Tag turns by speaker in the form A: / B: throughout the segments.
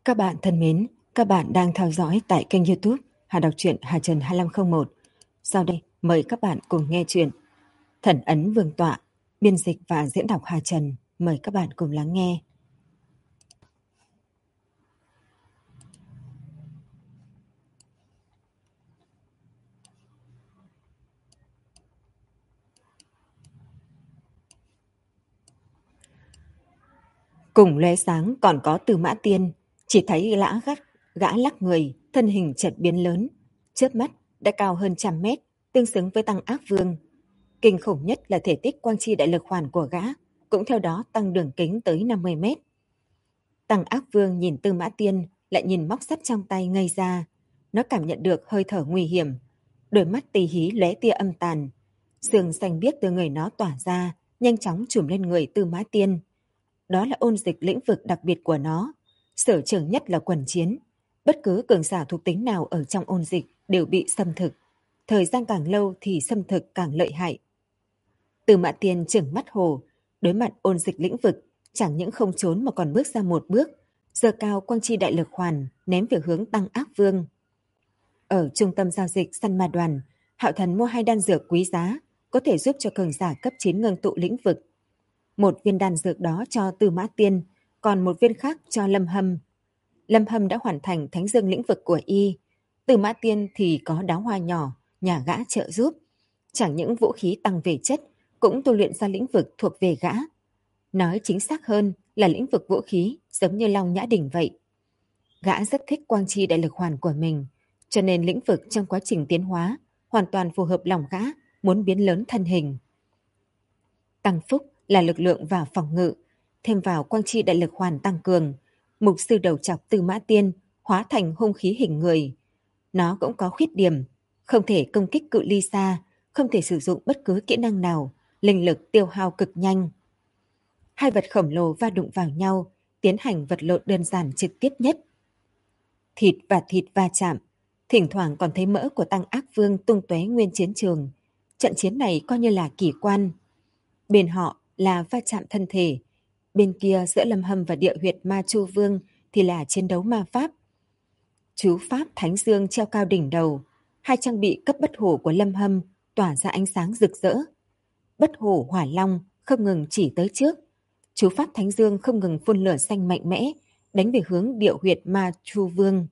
A: Các bạn thân mến, các bạn đang theo dõi tại kênh YouTube Hà Đọc truyện Hà Trần 2501. Sau đây, mời các bạn cùng nghe truyện Thần ấn Vương tọa, biên dịch và diễn đọc Hà Trần. Mời các bạn cùng lắng nghe. Cùng lóe sáng còn có Tư Mã Tiên, chỉ thấy gã lắc người, thân hình chợt biến lớn, chớp mắt đã cao hơn 100 mét, tương xứng với Tăng Ác Vương. Kinh khủng nhất là thể tích quang chi đại lực hoàn của gã, cũng theo đó tăng đường kính tới 50 mét. Tăng Ác Vương nhìn Tư Mã Tiên, lại nhìn móc sắt trong tay ngây ra. Nó cảm nhận được hơi thở nguy hiểm, đôi mắt tì hí lóe tia âm tàn. Sương xanh biếc từ người nó tỏa ra, nhanh chóng trùm lên người Tư Mã Tiên. Đó là ôn dịch lĩnh vực đặc biệt của nó. Sở trường nhất là quần chiến. Bất cứ cường giả thuộc tính nào ở trong ôn dịch đều bị xâm thực. Thời gian càng lâu thì xâm thực càng lợi hại. Tư Mã Tiên trừng mắt hồ, đối mặt ôn dịch lĩnh vực, chẳng những không trốn mà còn bước ra một bước, giơ cao quang chi đại lực hoàn, ném về hướng Tăng Ác Vương. Ở trung tâm giao dịch săn ma đoàn, Hạo Thần mua 2 đan dược quý giá, có thể giúp cho cường giả cấp 9 ngưng tụ lĩnh vực. 1 viên đan dược đó cho Tư Mã Tiên, còn 1 viên khác cho Lâm Hâm. Lâm Hâm đã hoàn thành thánh dương lĩnh vực của y, Tư Mã Tiên thì có đáo hoa nhỏ, nhà gã trợ giúp. Chẳng những vũ khí tăng về chất, cũng tu luyện ra lĩnh vực thuộc về gã. Nói chính xác hơn là lĩnh vực vũ khí giống như Long Nhã Đỉnh vậy. Gã rất thích quang chi đại lực hoàn của mình, cho nên lĩnh vực trong quá trình tiến hóa hoàn toàn phù hợp lòng gã muốn biến lớn thân hình. Tăng phúc là lực lượng và phòng ngự, thêm vào quang chi đại lực hoàn tăng cường, mục sư đầu chọc Tư Mã Tiên hóa thành hung khí hình người. Nó cũng có khuyết điểm, không thể công kích cự ly xa, không thể sử dụng bất cứ kỹ năng nào, linh lực tiêu hao cực nhanh. 2 vật khổng lồ va đụng vào nhau, tiến hành vật lộn đơn giản trực tiếp nhất. Thịt và thịt va chạm, thỉnh thoảng còn thấy mỡ của Tăng Ác Vương tung tóe nguyên chiến trường. Trận chiến này coi như là kỳ quan. Bên họ là va chạm thân thể, bên kia giữa Lâm Hâm và địa huyệt Ma Chu Vương thì là chiến đấu ma pháp. Chú pháp Thánh Dương treo cao đỉnh đầu, 2 trang bị cấp bất hủ của Lâm Hâm tỏa ra ánh sáng rực rỡ. Bất hủ hỏa long không ngừng chỉ tới trước, chú pháp Thánh Dương không ngừng phun lửa xanh mạnh mẽ, đánh về hướng địa huyệt Ma Chu Vương.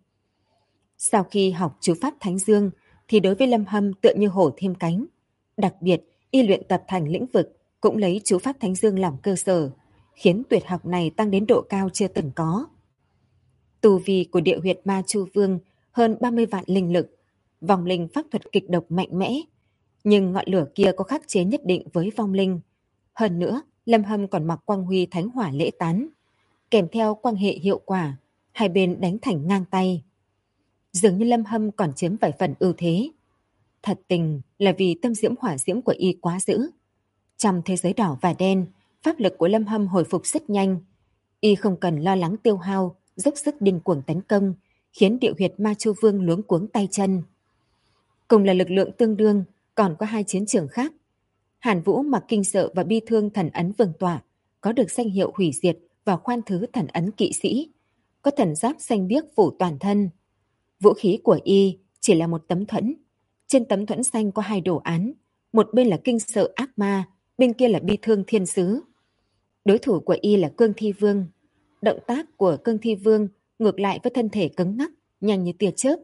A: Sau khi học chú pháp Thánh Dương thì đối với Lâm Hâm tựa như hổ thêm cánh. Đặc biệt, y luyện tập thành lĩnh vực cũng lấy chú pháp Thánh Dương làm cơ sở, khiến tuyệt học này tăng đến độ cao chưa từng có. Tu vi của địa huyệt Ma Chu Vương hơn 30 vạn linh lực, vong linh pháp thuật kịch độc mạnh mẽ, nhưng ngọn lửa kia có khắc chế nhất định với vong linh. Hơn nữa, Lâm Hâm còn mặc quang huy thánh hỏa lễ tán, kèm theo quan hệ hiệu quả, hai bên đánh thành ngang tay. Dường như Lâm Hâm còn chiếm vài phần ưu thế. Thật tình là vì tâm diễm hỏa diễm của y quá dữ. Trong thế giới đỏ và đen, pháp lực của Lâm Hâm hồi phục rất nhanh. Y không cần lo lắng tiêu hao, dốc sức điên cuồng tấn công, khiến địa huyệt Ma Chu Vương luống cuống tay chân. Cùng là lực lượng tương đương, còn có 2 chiến trường khác. Hàn Vũ mặc kinh sợ và bi thương thần ấn vương tọa, có được danh hiệu hủy diệt và khoan thứ thần ấn kỵ sĩ, có thần giáp xanh biếc phủ toàn thân. Vũ khí của y chỉ là một tấm thuẫn. Trên tấm thuẫn xanh có 2 đồ án, một bên là kinh sợ ác ma, bên kia là bi thương thiên sứ. Đối thủ của y là Cương Thi Vương. Động tác của Cương Thi Vương ngược lại với thân thể cứng ngắc, nhanh như tia chớp.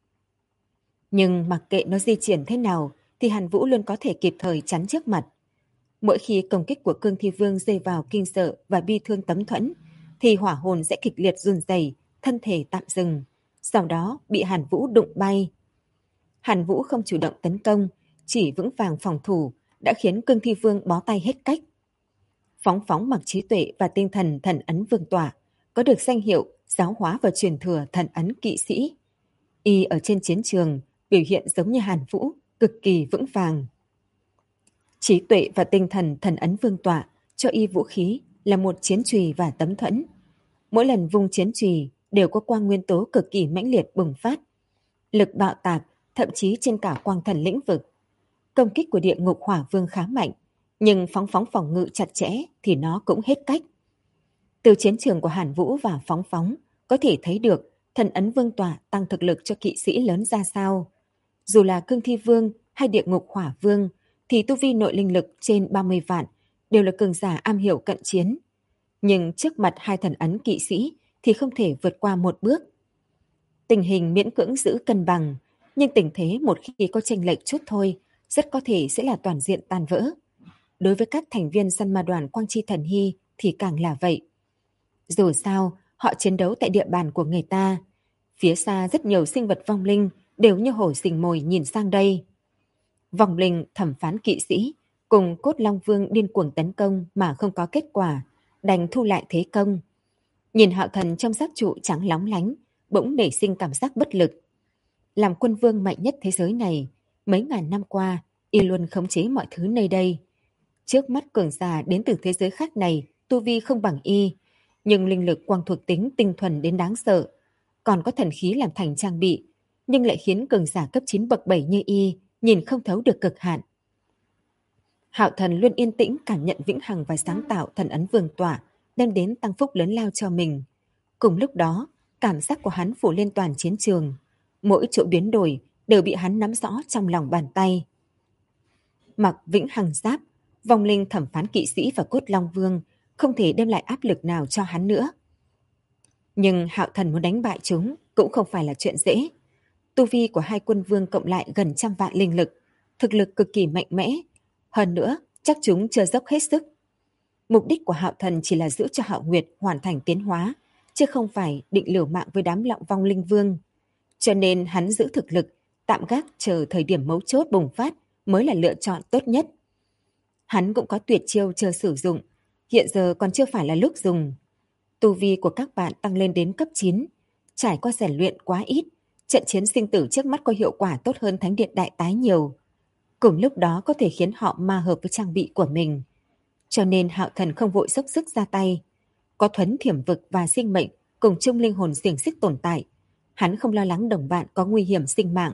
A: Nhưng mặc kệ nó di chuyển thế nào thì Hàn Vũ luôn có thể kịp thời chắn trước mặt. Mỗi khi công kích của Cương Thi Vương rơi vào kinh sợ và bi thương tấm thuẫn thì hỏa hồn sẽ kịch liệt run rẩy, thân thể tạm dừng, sau đó bị Hàn Vũ đụng bay. Hàn Vũ không chủ động tấn công, chỉ vững vàng phòng thủ đã khiến Cương Thi Vương bó tay hết cách. Phóng mặc trí tuệ và tinh thần thần ấn vương tọa, có được danh hiệu giáo hóa và truyền thừa thần ấn kỵ sĩ. Y ở trên chiến trường biểu hiện giống như Hàn Vũ, cực kỳ vững vàng. Trí tuệ và tinh thần thần ấn vương tọa cho y vũ khí là một chiến chùy và tấm thuẫn. Mỗi lần vung chiến chùy đều có quang nguyên tố cực kỳ mãnh liệt bùng phát, lực bạo tạc thậm chí trên cả quang thần lĩnh vực. Công kích của địa ngục hỏa vương khá mạnh, nhưng phóng phòng ngự chặt chẽ thì nó cũng hết cách. Từ chiến trường của Hàn Vũ và phóng có thể thấy được thần ấn vương tỏa tăng thực lực cho kỵ sĩ lớn ra sao. Dù là cương thi vương hay địa ngục hỏa vương thì tu vi nội linh lực trên 30 vạn đều là cường giả am hiểu cận chiến. Nhưng trước mặt hai thần ấn kỵ sĩ thì không thể vượt qua một bước. Tình hình miễn cưỡng giữ cân bằng, nhưng tình thế một khi có chênh lệch chút thôi, rất có thể sẽ là toàn diện tan vỡ. Đối với các thành viên săn ma đoàn Quang Chi Thần Hy thì càng là vậy. Dù sao, họ chiến đấu tại địa bàn của người ta. Phía xa rất nhiều sinh vật vong linh đều như hổ rình mồi nhìn sang đây. Vong linh thẩm phán kỵ sĩ cùng Cốt Long Vương điên cuồng tấn công mà không có kết quả, đành thu lại thế công. Nhìn Hạo Thần trong giáp trụ trắng lóng lánh, bỗng nảy sinh cảm giác bất lực. Làm quân vương mạnh nhất thế giới này, mấy ngàn năm qua, y luôn khống chế mọi thứ nơi đây. Trước mắt cường giả đến từ thế giới khác này, tu vi không bằng y, nhưng linh lực quang thuộc tính tinh thuần đến đáng sợ. Còn có thần khí làm thành trang bị, nhưng lại khiến cường giả cấp 9 bậc 7 như y nhìn không thấu được cực hạn. Hạo Thần luôn yên tĩnh cảm nhận vĩnh hằng và sáng tạo thần ấn vương tỏa, đem đến tăng phúc lớn lao cho mình. Cùng lúc đó, cảm giác của hắn phủ lên toàn chiến trường. Mỗi chỗ biến đổi đều bị hắn nắm rõ trong lòng bàn tay. Mặc vĩnh hằng giáp, vong linh thẩm phán kỵ sĩ và Cốt Long Vương không thể đem lại áp lực nào cho hắn nữa. Nhưng Hạo Thần muốn đánh bại chúng cũng không phải là chuyện dễ. Tu vi của hai quân vương cộng lại gần 100 vạn linh lực, thực lực cực kỳ mạnh mẽ. Hơn nữa, chắc chúng chưa dốc hết sức. Mục đích của Hạo Thần chỉ là giữ cho Hạo Nguyệt hoàn thành tiến hóa, chứ không phải định liều mạng với đám lọng vong linh vương. Cho nên hắn giữ thực lực, tạm gác chờ thời điểm mấu chốt bùng phát mới là lựa chọn tốt nhất. Hắn cũng có tuyệt chiêu chờ sử dụng, hiện giờ còn chưa phải là lúc dùng. Tu vi của các bạn tăng lên đến cấp 9, trải qua rèn luyện quá ít, trận chiến sinh tử trước mắt có hiệu quả tốt hơn Thánh Điện Đại Tái nhiều. Cùng lúc đó có thể khiến họ ma hợp với trang bị của mình. Cho nên Hạo Thần không vội dốc sức ra tay. Có thuấn thiểm vực và sinh mệnh cùng chung linh hồn xiềng xích tồn tại. Hắn không lo lắng đồng bạn có nguy hiểm sinh mạng.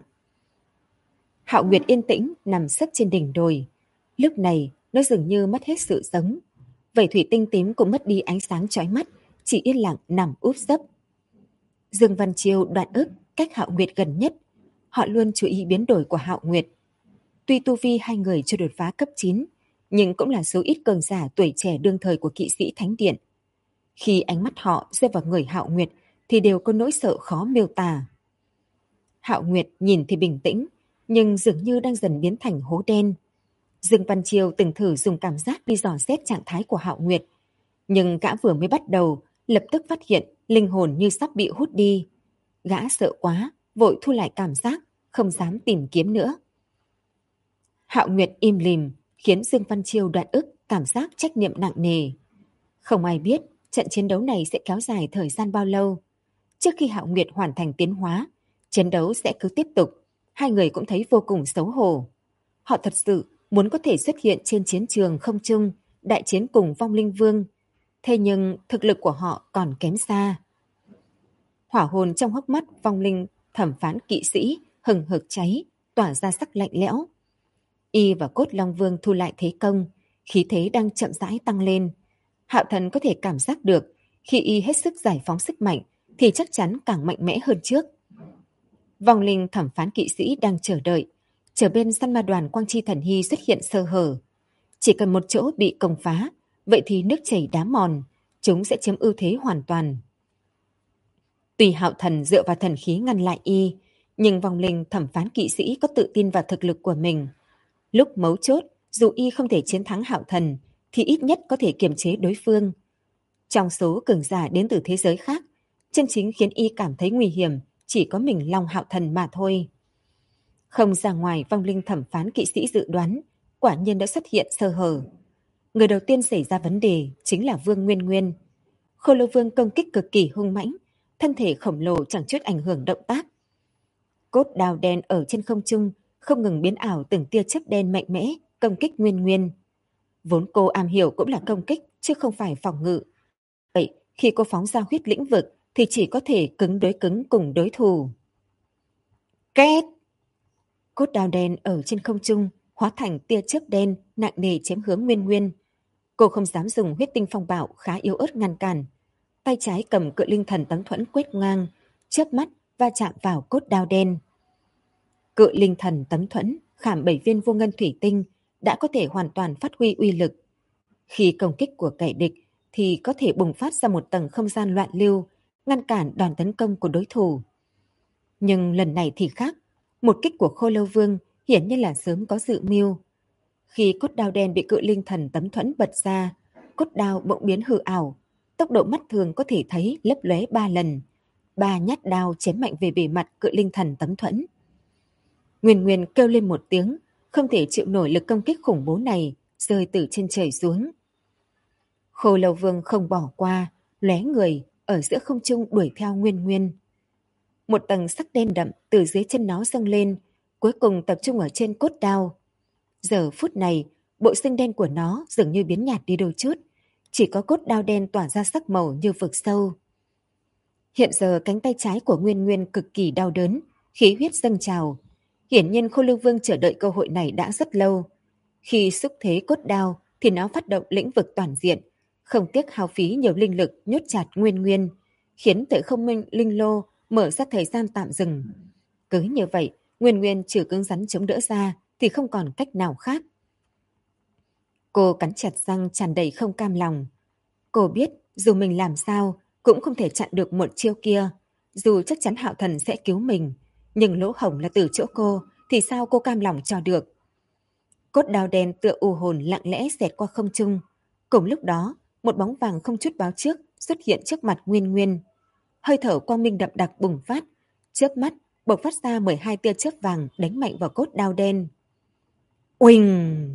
A: Hạo Nguyệt yên tĩnh nằm sấp trên đỉnh đồi. Lúc này nó dường như mất hết sự sống. Vảy thủy tinh tím cũng mất đi ánh sáng chói mắt, chỉ yên lặng nằm úp sấp. Dương Văn Chiêu, Đoạn Ức cách Hạo Nguyệt gần nhất. Họ luôn chú ý biến đổi của Hạo Nguyệt. Tuy tu vi hai người chưa đột phá cấp 9, nhưng cũng là số ít cường giả tuổi trẻ đương thời của kỵ sĩ Thánh Điện. Khi ánh mắt họ rơi vào người Hạo Nguyệt thì đều có nỗi sợ khó miêu tả. Hạo Nguyệt nhìn thì bình tĩnh, nhưng dường như đang dần biến thành hố đen. Dương Văn Chiêu từng thử dùng cảm giác đi dò xét trạng thái của Hạo Nguyệt, nhưng gã vừa mới bắt đầu, lập tức phát hiện linh hồn như sắp bị hút đi. Gã sợ quá, vội thu lại cảm giác, không dám tìm kiếm nữa. Hạo Nguyệt im lìm, khiến Dương Văn Chiêu Đoạn Ức cảm giác trách nhiệm nặng nề. Không ai biết trận chiến đấu này sẽ kéo dài thời gian bao lâu. Trước khi Hạo Nguyệt hoàn thành tiến hóa, chiến đấu sẽ cứ tiếp tục. Hai người cũng thấy vô cùng xấu hổ. Họ thật sự muốn có thể xuất hiện trên chiến trường không trung, đại chiến cùng vong linh vương. Thế nhưng thực lực của họ còn kém xa. Hỏa hồn trong hốc mắt vong linh thẩm phán kỵ sĩ hừng hực cháy, tỏa ra sắc lạnh lẽo. Y và Cốt Long Vương thu lại thế công, khí thế đang chậm rãi tăng lên. Hạo Thần có thể cảm giác được, khi y hết sức giải phóng sức mạnh thì chắc chắn càng mạnh mẽ hơn trước. Vong linh thẩm phán kỵ sĩ đang chờ đợi, chờ bên săn ma đoàn Quang Chi Thần Hy xuất hiện sơ hở. Chỉ cần một chỗ bị công phá, vậy thì nước chảy đá mòn, chúng sẽ chiếm ưu thế hoàn toàn. Tùy Hạo Thần dựa vào thần khí ngăn lại y, nhưng vong linh thẩm phán kỵ sĩ có tự tin vào thực lực của mình. Lúc mấu chốt, dù y không thể chiến thắng Hạo Thần, thì ít nhất có thể kiềm chế đối phương. Trong số cường giả đến từ thế giới khác, chân chính khiến y cảm thấy nguy hiểm chỉ có mình Long Hạo Thần mà thôi. Không ra ngoài vong linh thẩm phán kỵ sĩ dự đoán, quả nhiên đã xuất hiện sơ hở. Người đầu tiên xảy ra vấn đề chính là Vương Nguyên Nguyên. Khô Lâu Vương công kích cực kỳ hung mãnh, thân thể khổng lồ chẳng chút ảnh hưởng động tác. Cốt đào đen ở trên không trung không ngừng biến ảo từng tia chớp đen mạnh mẽ công kích Nguyên Nguyên. Vốn cô am hiểu cũng là công kích chứ không phải phòng ngự. Vậy khi cô phóng ra huyết lĩnh vực thì chỉ có thể cứng đối cứng cùng đối thủ. Két! Cốt đào đen ở trên không trung hóa thành tia chớp đen nặng nề chém hướng Nguyên Nguyên. Cô không dám dùng huyết tinh phong bạo khá yếu ớt ngăn cản. tay trái cầm cự linh thần tấm thuẫn quét ngang, chớp mắt va chạm vào cốt đao đen. Cự linh thần tấm thuẫn khảm 7 viên vô ngân thủy tinh đã có thể hoàn toàn phát huy uy lực. Khi công kích của kẻ địch thì có thể bùng phát ra một tầng không gian loạn lưu, ngăn cản đòn tấn công của đối thủ. Nhưng lần này thì khác, một kích của Khô Lâu Vương hiển nhiên là sớm có dự mưu. Khi cốt đao đen bị cự linh thần tấm thuẫn bật ra, cốt đao bỗng biến hư ảo, tốc độ mắt thường có thể thấy lấp lóe 3 lần. 3 nhát đao chém mạnh về bề mặt cự linh thần tấm thuẫn. Nguyên Nguyên kêu lên một tiếng, không thể chịu nổi lực công kích khủng bố này, rơi từ trên trời xuống. Khô Lâu Vương không bỏ qua, lóe người ở giữa không trung đuổi theo Nguyên Nguyên. Một tầng sắc đen đậm từ dưới chân nó dâng lên, cuối cùng tập trung ở trên cốt đao. Giờ phút này, bộ xương đen của nó dường như biến nhạt đi đôi chút, chỉ có cốt đao đen tỏa ra sắc màu như vực sâu. Hiện giờ cánh tay trái của Nguyên Nguyên cực kỳ đau đớn, khí huyết dâng trào. Hiển nhiên Khô Lâu Vương chờ đợi cơ hội này đã rất lâu. Khi xúc thế cốt đao thì nó phát động lĩnh vực toàn diện, không tiếc hao phí nhiều linh lực nhốt chặt Nguyên Nguyên, khiến Tuệ Không Minh Linh Lô mở ra thời gian tạm dừng. Cứ như vậy, Nguyên Nguyên trừ cứng rắn chống đỡ ra thì không còn cách nào khác. Cô cắn chặt răng tràn đầy không cam lòng. Cô biết dù mình làm sao cũng không thể chặn được một chiêu kia. Dù chắc chắn Hạo Thần sẽ cứu mình, nhưng lỗ hổng là từ chỗ cô thì sao cô cam lòng cho được. Cốt đao đen tựa u hồn lặng lẽ xẹt qua không trung. Cùng lúc đó, một bóng vàng không chút báo trước xuất hiện trước mặt Nguyên Nguyên. Hơi thở quang minh đậm đặc bùng phát, chớp mắt bộc phát ra 12 tia chớp vàng đánh mạnh vào cốt đao đen. Uỳnh!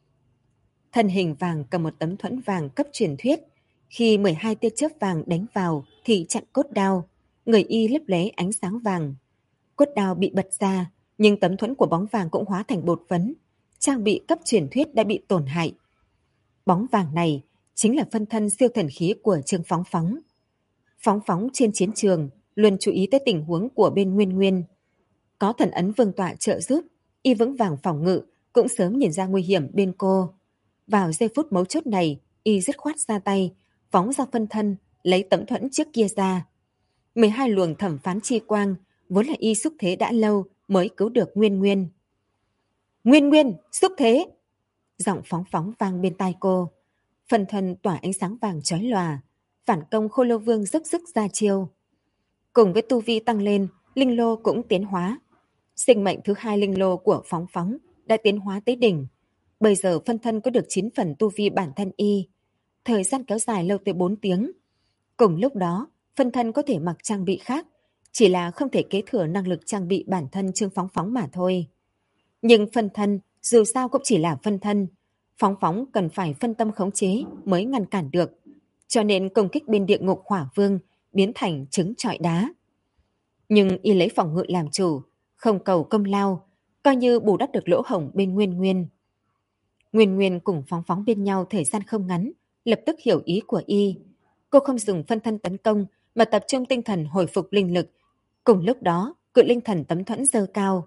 A: Thân hình vàng cầm một tấm thuẫn vàng cấp truyền thuyết. Khi 12 tia chớp vàng đánh vào thì chặn cốt đao, người y lấp lé ánh sáng vàng. Cốt đao bị bật ra, nhưng tấm thuẫn của bóng vàng cũng hóa thành bột phấn. Trang bị cấp truyền thuyết đã bị tổn hại. Bóng vàng này chính là phân thân siêu thần khí của Trương Phóng Phóng. Phóng Phóng trên chiến trường luôn chú ý tới tình huống của bên Nguyên Nguyên. Có thần ấn vương tọa trợ giúp, y vững vàng phòng ngự, cũng sớm nhìn ra nguy hiểm bên cô. Vào giây phút mấu chốt này, y dứt khoát ra tay, phóng ra phân thân, lấy tấm thuẫn trước kia ra. 12 luồng thẩm phán chi quang, vốn là y xúc thế đã lâu mới cứu được Nguyên Nguyên. Nguyên Nguyên, xúc thế! Giọng Phóng Phóng vang bên tai cô. Phân thân tỏa ánh sáng vàng chói lòa, phản công Khô Lâu Vương dốc sức ra chiêu. Cùng với tu vi tăng lên, linh lô cũng tiến hóa. Sinh mệnh thứ 2 linh lô của Phóng Phóng đã tiến hóa tới đỉnh. Bây giờ phân thân có được 9 phần tu vi bản thân y. Thời gian kéo dài lâu tới 4 tiếng. Cùng lúc đó, phân thân có thể mặc trang bị khác, chỉ là không thể kế thừa năng lực trang bị bản thân Trương Phóng Phóng mà thôi. Nhưng phân thân dù sao cũng chỉ là phân thân. Phóng Phóng cần phải phân tâm khống chế mới ngăn cản được. Cho nên công kích bên địa ngục hỏa vương biến thành trứng trọi đá. Nhưng y lấy phòng ngự làm chủ, không cầu công lao, coi như bù đắp được lỗ hổng bên Nguyên Nguyên. Nguyên Nguyên cùng Phóng Phóng bên nhau thời gian không ngắn, lập tức hiểu ý của y. Cô không dùng phân thân tấn công mà tập trung tinh thần hồi phục linh lực. Cùng lúc đó, cự linh thần tấm thuẫn giơ cao.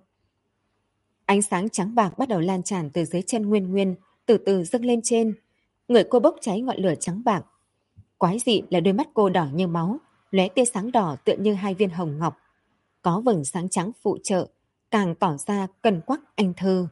A: Ánh sáng trắng bạc bắt đầu lan tràn từ dưới chân Nguyên Nguyên, từ từ dâng lên trên. Người cô bốc cháy ngọn lửa trắng bạc. Quái dị là đôi mắt cô đỏ như máu, lóe tia sáng đỏ tựa như 2 viên hồng ngọc. Có vầng sáng trắng phụ trợ, càng tỏ ra cân quắc anh thư.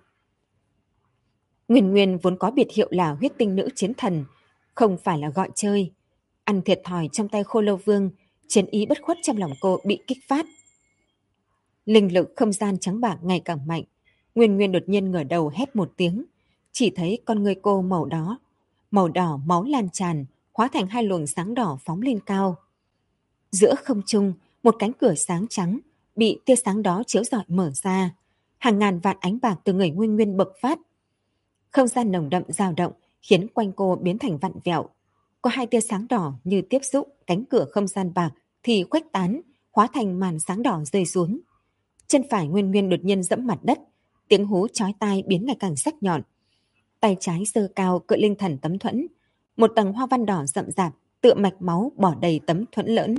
A: Nguyên Nguyên vốn có biệt hiệu là huyết tinh nữ chiến thần, không phải là gọi chơi. Ăn thiệt thòi trong tay Khô Lâu Vương, chiến ý bất khuất trong lòng cô bị kích phát. Linh lực không gian trắng bạc ngày càng mạnh. Nguyên Nguyên đột nhiên ngửa đầu hét một tiếng, chỉ thấy con người cô màu đỏ máu lan tràn, hóa thành 2 luồng sáng đỏ phóng lên cao. Giữa không trung, một cánh cửa sáng trắng bị tia sáng đó chiếu rọi mở ra, hàng ngàn vạn ánh bạc từ người Nguyên Nguyên bộc phát. Không gian nồng đậm dao động khiến quanh cô biến thành vặn vẹo. Có 2 tia sáng đỏ như tiếp xúc cánh cửa không gian bạc thì khuếch tán, hóa thành màn sáng đỏ rơi xuống. Chân phải Nguyên Nguyên đột nhiên dẫm mặt đất, tiếng hú chói tai biến ngày càng sắc nhọn. Tay trái giơ cao cự linh thần tấm thuẫn, một tầng hoa văn đỏ rậm rạp tựa mạch máu bỏ đầy tấm thuẫn lỡn.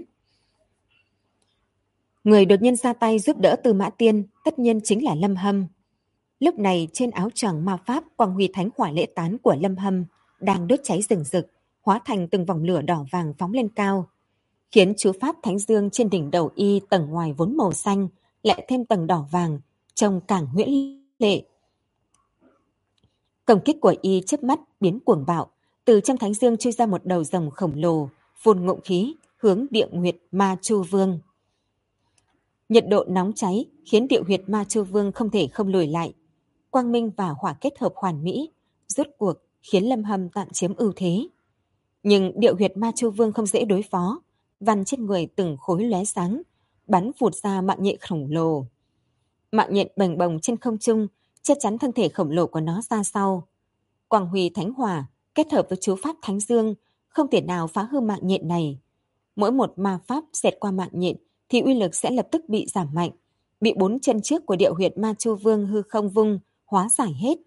A: Người đột nhiên ra tay giúp đỡ Tư Mã Tiên tất nhiên chính là Lâm Hâm. Lúc này trên áo choàng ma pháp quang huy thánh hỏa lễ tán của Lâm Hâm đang đốt cháy rừng rực, hóa thành từng vòng lửa đỏ vàng phóng lên cao. khiến chú pháp Thánh Dương trên đỉnh đầu y tầng ngoài vốn màu xanh lại thêm tầng đỏ vàng, trông càng huyễn lệ. Công kích của y chớp mắt biến cuồng bạo, từ trong Thánh Dương chui ra một đầu rồng khổng lồ, phun ngụm khí hướng Địa Huyệt Ma Chu Vương. Nhiệt độ nóng cháy khiến Địa Huyệt Ma Chu Vương không thể không lùi lại. Quang minh và hỏa kết hợp hoàn mỹ, rốt cuộc khiến Lâm Hâm tạm chiếm ưu thế. Nhưng Địa Huyệt Ma Chu Vương không dễ đối phó, văn trên người từng khối lóe sáng, bắn vụt ra mạng nhện khổng lồ. Mạng nhện bềnh bồng trên không trung, che chắn thân thể khổng lồ của nó ra sau. Quang huy thánh hỏa kết hợp với chú pháp Thánh Dương không thể nào phá hư mạng nhện này. Mỗi một ma pháp xẹt qua mạng nhện thì uy lực sẽ lập tức bị giảm mạnh, bị 4 chân trước của Địa Huyệt Ma Chu Vương hư không vung hóa giải hết.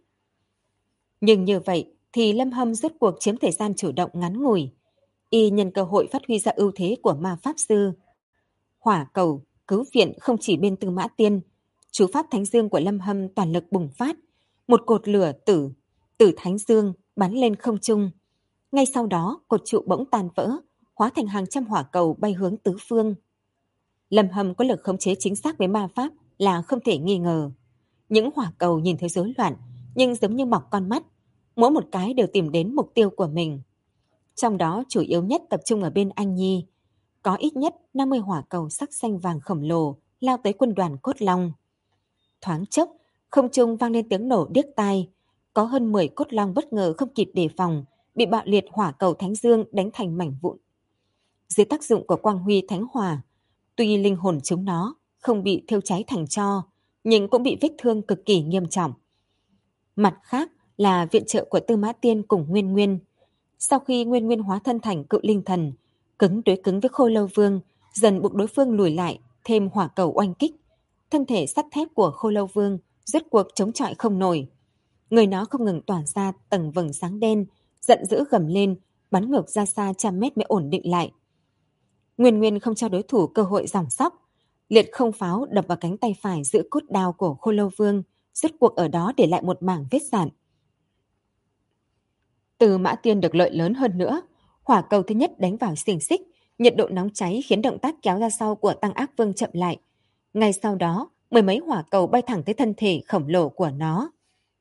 A: Nhưng như vậy thì Lâm Hâm rốt cuộc chiếm thời gian chủ động ngắn ngủi. Y nhân cơ hội phát huy ra ưu thế của ma pháp sư. Hỏa cầu cứu viện không chỉ bên Tư Mã Tiên, chú pháp Thánh Dương của Lâm Hâm toàn lực bùng phát, một cột lửa tử Thánh Dương bắn lên không trung. Ngay sau đó, cột trụ bỗng tan vỡ, hóa thành hàng trăm hỏa cầu bay hướng tứ phương. Lâm Hâm có lực khống chế chính xác với ma pháp là không thể nghi ngờ. Những hỏa cầu nhìn thấy rối loạn, nhưng giống như mọc con mắt, mỗi một cái đều tìm đến mục tiêu của mình. Trong đó chủ yếu nhất tập trung ở bên Anh Nhi. Có ít nhất 50 hỏa cầu sắc xanh vàng khổng lồ lao tới quân đoàn Cốt Long. Thoáng chốc, không trung vang lên tiếng nổ điếc tai. Có hơn 10 Cốt Long bất ngờ không kịp đề phòng, bị bạo liệt hỏa cầu Thánh Dương đánh thành mảnh vụn. Dưới tác dụng của quang huy thánh hỏa, tuy linh hồn chúng nó không bị thiêu cháy thành tro, nhưng cũng bị vết thương cực kỳ nghiêm trọng. Mặt khác là viện trợ của Tư Mã Tiên cùng Nguyên Nguyên. Sau khi Nguyên Nguyên hóa thân thành cự linh thần, cứng đối cứng với Khô Lâu Vương, dần buộc đối phương lùi lại, thêm hỏa cầu oanh kích. Thân thể sắt thép của Khô Lâu Vương rốt cuộc chống chọi không nổi. Người nó không ngừng tỏa ra tầng vầng sáng đen, giận dữ gầm lên, bắn ngược ra xa trăm mét mới ổn định lại. Nguyên Nguyên không cho đối thủ cơ hội giằng sóc, liệt không pháo đập vào cánh tay phải giữ cốt đao của Khô Lâu Vương, rốt cuộc ở đó để lại một mảng vết dạn. Từ Mã Tiên được lợi lớn hơn nữa, hỏa cầu thứ nhất đánh vào xiềng xích, nhiệt độ nóng cháy khiến động tác kéo ra sau của Tăng Ác Vương chậm lại. Ngay sau đó, mười mấy hỏa cầu bay thẳng tới thân thể khổng lồ của nó.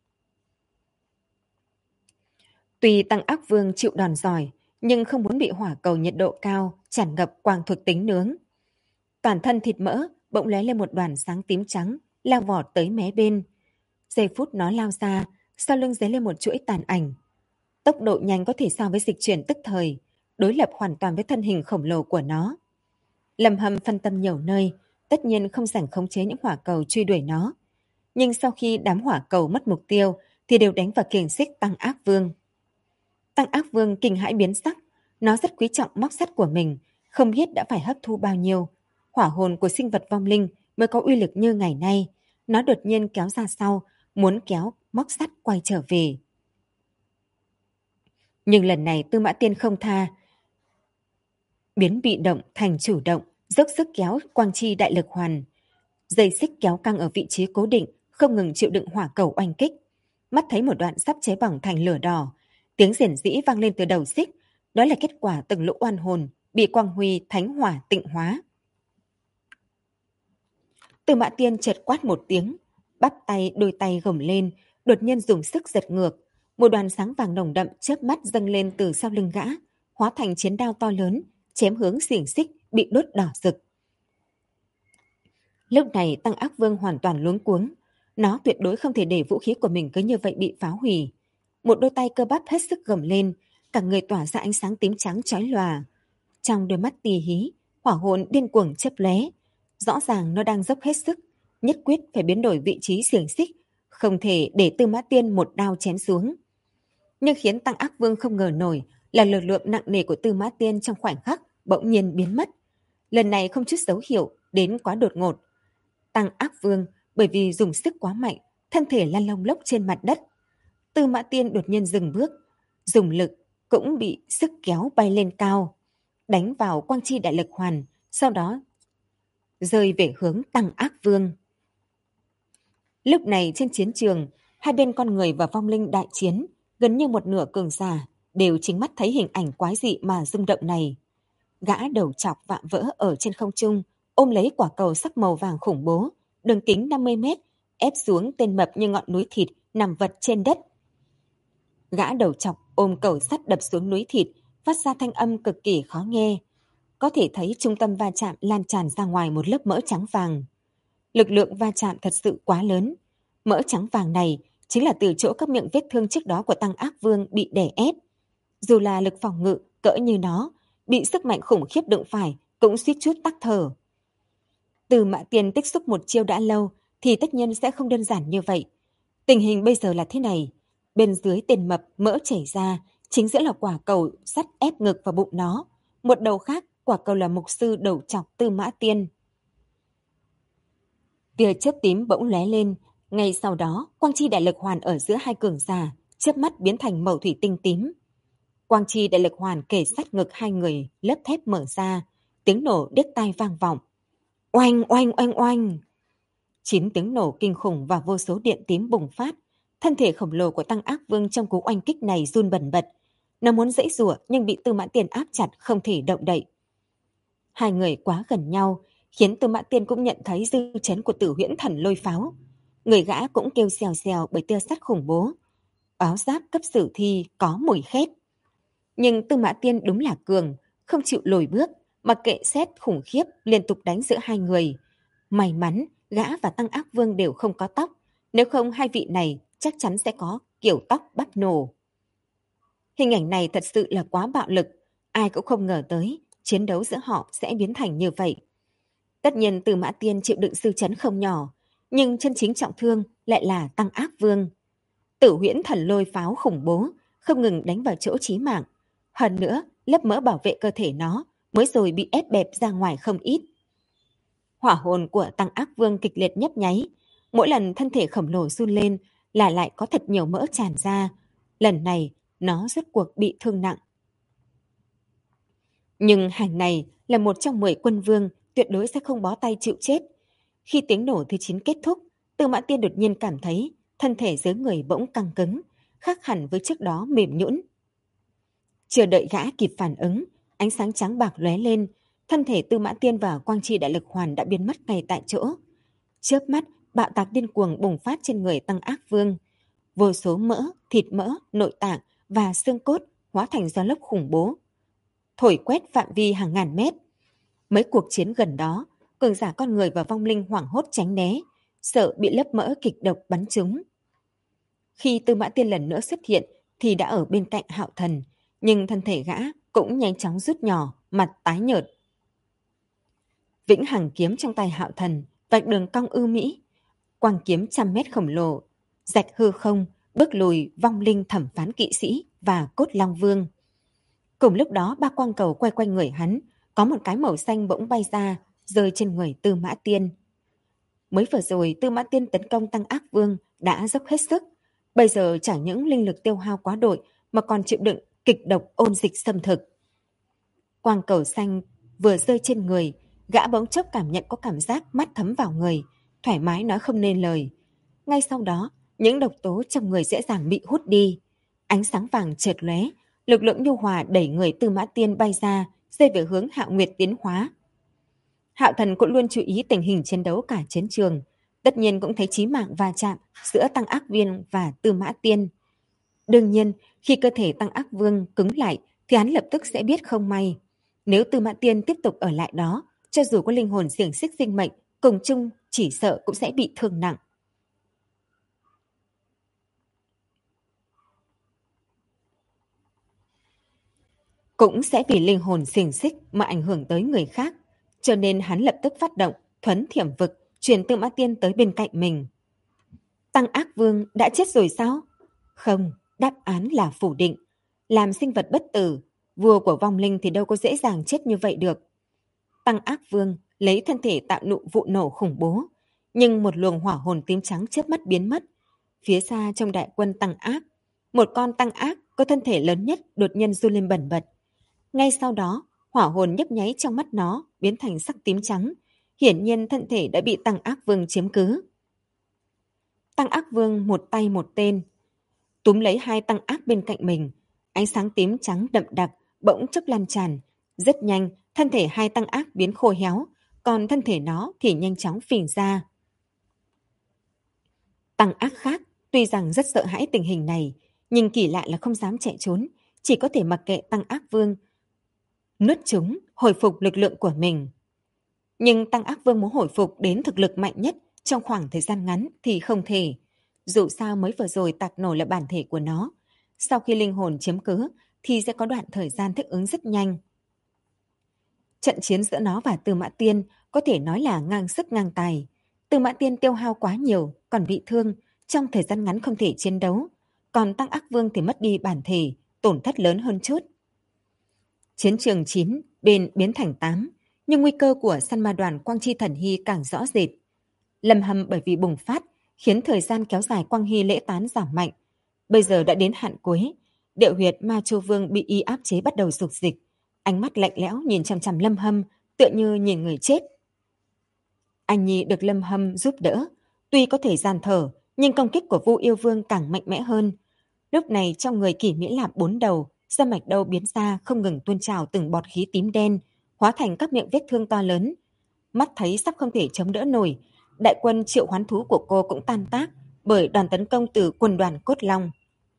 A: Tuy Tăng Ác Vương chịu đòn giỏi, nhưng không muốn bị hỏa cầu nhiệt độ cao tràn ngập quang thuộc tính nướng. Toàn thân thịt mỡ bỗng lóe lên một đoàn sáng tím trắng, lao vọt tới mé bên. Giây phút nó lao ra, sau lưng giấy lên một chuỗi tàn ảnh. Tốc độ nhanh có thể so với dịch chuyển tức thời, đối lập hoàn toàn với thân hình khổng lồ của nó. Lâm Hâm phân tâm nhiều nơi, tất nhiên không rảnh khống chế những hỏa cầu truy đuổi nó. Nhưng sau khi đám hỏa cầu mất mục tiêu thì đều đánh vào xiềng xích Tăng Ác Vương. Tăng Ác Vương kinh hãi biến sắc, nó rất quý trọng móc sắt của mình, không biết đã phải hấp thu bao nhiêu. Hỏa hồn của sinh vật vong linh mới có uy lực như ngày nay. Nó đột nhiên kéo ra sau, muốn kéo móc sắt quay trở về. Nhưng lần này Tư Mã Tiên không tha, biến bị động thành chủ động, dốc sức kéo quang chi đại lực hoàn. Dây xích kéo căng ở vị trí cố định, không ngừng chịu đựng hỏa cầu oanh kích. Mắt thấy một đoạn sắp cháy bỏng thành lửa đỏ, tiếng rền rĩ vang lên từ đầu xích, đó là kết quả từng lũ oan hồn bị quang huy thánh hỏa tịnh hóa. Tư Mã Tiên chợt quát một tiếng, bắp tay đôi tay gồng lên, đột nhiên dùng sức giật ngược. Một đoàn sáng vàng nồng đậm chớp mắt dâng lên từ sau lưng gã, hóa thành chiến đao to lớn, chém hướng xiềng xích bị đốt đỏ rực. Lúc này Tăng Ác Vương hoàn toàn luống cuống, nó tuyệt đối không thể để vũ khí của mình cứ như vậy bị phá hủy. Một đôi tay cơ bắp hết sức gầm lên, cả người tỏa ra ánh sáng tím trắng chói lòa. Trong đôi mắt tì hí, hỏa hồn điên cuồng chớp lóe. Rõ ràng nó đang dốc hết sức, nhất quyết phải biến đổi vị trí xiềng xích, không thể để Tư Mã Tiên một đao chém xuống. Nhưng khiến Tăng Ác Vương không ngờ nổi là lực lượng nặng nề của Tư Mã Tiên trong khoảnh khắc bỗng nhiên biến mất. Lần này không chút dấu hiệu, đến quá đột ngột. Tăng Ác Vương bởi vì dùng sức quá mạnh, thân thể lăn lông lốc trên mặt đất. Tư Mã Tiên đột nhiên dừng bước, dùng lực cũng bị sức kéo bay lên cao, đánh vào quang chi đại lực hoàn, sau đó rơi về hướng Tăng Ác Vương. Lúc này trên chiến trường, hai bên con người và vong linh đại chiến, gần như một nửa cường giả đều chính mắt thấy hình ảnh quái dị mà rung động này. Gã đầu chọc vạm vỡ ở trên không trung, ôm lấy quả cầu sắc màu vàng khủng bố, đường kính 50 mét, ép xuống tên mập như ngọn núi thịt nằm vật trên đất. Gã đầu chọc ôm cầu sắt đập xuống núi thịt, phát ra thanh âm cực kỳ khó nghe. Có thể thấy trung tâm va chạm lan tràn ra ngoài một lớp mỡ trắng vàng. Lực lượng va chạm thật sự quá lớn. Mỡ trắng vàng này chính là từ chỗ các miệng vết thương trước đó của Tăng Ác Vương bị đè ép. Dù là lực phòng ngự cỡ như nó, bị sức mạnh khủng khiếp đụng phải cũng suýt chút tắc thở. Từ Mã Tiên tích xúc một chiêu đã lâu thì tất nhiên sẽ không đơn giản như vậy. Tình hình bây giờ là thế này. Bên dưới tên mập mỡ chảy ra, chính giữa là quả cầu sắt ép ngực vào bụng nó. Một đầu khác, quả cầu là mục sư đầu chọc Tư Mã Tiên. Tia chớp tím bỗng lóe lên. Ngay sau đó, quang chi đại lực hoàn ở giữa hai cường giả, chớp mắt biến thành màu thủy tinh tím. Quang chi đại lực hoàn kề sát ngực hai người, lớp thép mở ra, tiếng nổ điếc tai vang vọng. Oanh oanh oanh oanh! 9 tiếng nổ kinh khủng và vô số điện tím bùng phát. Thân thể khổng lồ của Tăng Ác Vương trong cú oanh kích này run bần bật. Nó muốn giãy giụa nhưng bị Tư Mã Tiên áp chặt không thể động đậy. Hai người quá gần nhau, khiến Tư Mã Tiên cũng nhận thấy dư chấn của Tử Huyễn Thần Lôi Pháo. Người gã cũng kêu xèo xèo bởi tia sắt khủng bố. Áo giáp cấp sử thi có mùi khét. Nhưng Tư Mã Tiên đúng là cường, không chịu lùi bước, mặc kệ xét khủng khiếp liên tục đánh giữa hai người. May mắn, gã và Tăng Ác Vương đều không có tóc, nếu không hai vị này chắc chắn sẽ có kiểu tóc bắt nổ. Hình ảnh này thật sự là quá bạo lực, ai cũng không ngờ tới chiến đấu giữa họ sẽ biến thành như vậy. Tất nhiên Tư Mã Tiên chịu đựng dư chấn không nhỏ, nhưng chân chính trọng thương lại là Tăng Ác Vương. Tử Huyễn Thần Lôi Pháo khủng bố, không ngừng đánh vào chỗ chí mạng. Hơn nữa, lớp mỡ bảo vệ cơ thể nó mới rồi bị ép bẹp ra ngoài không ít. Hỏa hồn của Tăng Ác Vương kịch liệt nhấp nháy. Mỗi lần thân thể khổng lồ run lên là lại có thật nhiều mỡ tràn ra. Lần này, nó rốt cuộc bị thương nặng. Nhưng hàng này là một trong 10 quân vương, tuyệt đối sẽ không bó tay chịu chết. Khi tiếng nổ thứ 9 kết thúc, Tư Mã Tiên đột nhiên cảm thấy thân thể dưới người bỗng căng cứng, khác hẳn với trước đó mềm nhũn. Chưa đợi gã kịp phản ứng, ánh sáng trắng bạc lóe lên, thân thể Tư Mã Tiên và quang chi đại lực hoàn đã biến mất ngay tại chỗ. Chớp mắt, bạo tạc điên cuồng bùng phát trên người Tăng Ác Vương. Vô số mỡ, thịt mỡ, nội tạng và xương cốt hóa thành gió lốc khủng bố, thổi quét phạm vi hàng ngàn mét. Mấy cuộc chiến gần đó, cường giả con người và vong linh hoảng hốt tránh né, sợ bị lớp mỡ kịch độc bắn trúng. Khi Tư Mã Tiên lần nữa xuất hiện thì đã ở bên cạnh Hạo Thần, nhưng thân thể gã cũng nhanh chóng rút nhỏ, mặt tái nhợt. Vĩnh Hằng kiếm trong tay Hạo Thần vạch đường cong ưu mỹ, quang kiếm 100 mét khổng lồ, rạch hư không, bước lùi vong linh thẩm phán kỵ sĩ và cốt long vương. Cùng lúc đó ba quang cầu quay quanh người hắn, có một cái màu xanh bỗng bay ra, rơi trên người Tư Mã Tiên. Mới vừa rồi Tư Mã Tiên tấn công Tăng Ác Vương đã dốc hết sức, bây giờ chẳng những linh lực tiêu hao quá đội mà còn chịu đựng kịch độc ôn dịch xâm thực. Quang cầu xanh vừa rơi trên người, gã bỗng chốc cảm nhận có cảm giác mắt thấm vào người, thoải mái nói không nên lời. Ngay sau đó, những độc tố trong người dễ dàng bị hút đi. Ánh sáng vàng chợt lóe, lực lượng nhu hòa đẩy người Tư Mã Tiên bay ra, rơi về hướng Hạo Nguyệt tiến hóa. Hạo Thần cũng luôn chú ý tình hình chiến đấu cả chiến trường, tất nhiên cũng thấy chí mạng va chạm giữa Tăng Ác Viên và Tư Mã Tiên. Đương nhiên, khi cơ thể Tăng Ác Vương cứng lại thì hắn lập tức sẽ biết không may. Nếu Tư Mã Tiên tiếp tục ở lại đó, cho dù có linh hồn xiềng xích sinh mệnh, cùng chung chỉ sợ cũng sẽ bị thương nặng. Cũng sẽ vì linh hồn xiềng xích mà ảnh hưởng tới người khác, cho nên hắn lập tức phát động thuấn thiểm vực, chuyển Tư Mã Tiên tới bên cạnh mình. Tăng Ác Vương đã chết rồi sao? Không, đáp án là phủ định. Làm sinh vật bất tử, vua của vong linh thì đâu có dễ dàng chết như vậy được. Tăng Ác Vương lấy thân thể tạo nụ vụ nổ khủng bố, nhưng một luồng hỏa hồn tím trắng chớp mắt biến mất. Phía xa trong đại quân Tăng Ác, một con Tăng Ác có thân thể lớn nhất đột nhiên run lên bần bật. Ngay sau đó, hỏa hồn nhấp nháy trong mắt nó biến thành sắc tím trắng, hiển nhiên thân thể đã bị Tăng Ác Vương chiếm cứ. Tăng Ác Vương một tay một tên, túm lấy hai Tăng Ác bên cạnh mình, ánh sáng tím trắng đậm đặc bỗng chốc lan tràn, rất nhanh thân thể hai tăng ác biến khô héo, còn thân thể nó thì nhanh chóng phình ra. Tăng ác khác, tuy rằng rất sợ hãi tình hình này, nhưng kỳ lạ là không dám chạy trốn, chỉ có thể mặc kệ tăng ác vương, nuốt chúng, hồi phục lực lượng của mình. Nhưng tăng ác vương muốn hồi phục đến thực lực mạnh nhất trong khoảng thời gian ngắn thì không thể. Dù sao mới vừa rồi tạc nổ là bản thể của nó. Sau khi linh hồn chiếm cứ thì sẽ có đoạn thời gian thích ứng rất nhanh. Trận chiến giữa nó và Tư Mã Tiên có thể nói là ngang sức ngang tài. Tư Mã Tiên tiêu hao quá nhiều, còn bị thương, trong thời gian ngắn không thể chiến đấu. Còn Tăng Ác Vương thì mất đi bản thể, tổn thất lớn hơn chút. Chiến trường 9 bên biến thành 8, nhưng nguy cơ của săn ma đoàn Quang Chi Thần Hy càng rõ rệt. Lâm Hâm bởi vì bùng phát, khiến thời gian kéo dài Quang Hy lễ tán giảm mạnh. Bây giờ đã đến hạn cuối, điệu huyệt Ma Chu Vương bị y áp chế bắt đầu sục dịch. Ánh mắt lạnh lẽo nhìn chằm chằm Lâm Hâm, tựa như nhìn người chết. Anh Nhi được Lâm Hâm giúp đỡ, tuy có thể gian thở, nhưng công kích của Vu Yêu Vương càng mạnh mẽ hơn. Lúc này trong người Kỷ Mỹ Lạp 4 đầu, da mạch đâu biến ra không ngừng tuôn trào từng bọt khí tím đen, hóa thành các miệng vết thương to lớn. Mắt thấy sắp không thể chống đỡ nổi, đại quân Triệu Hoán Thú của cô cũng tan tác bởi đòn tấn công từ quân đoàn Cốt Long.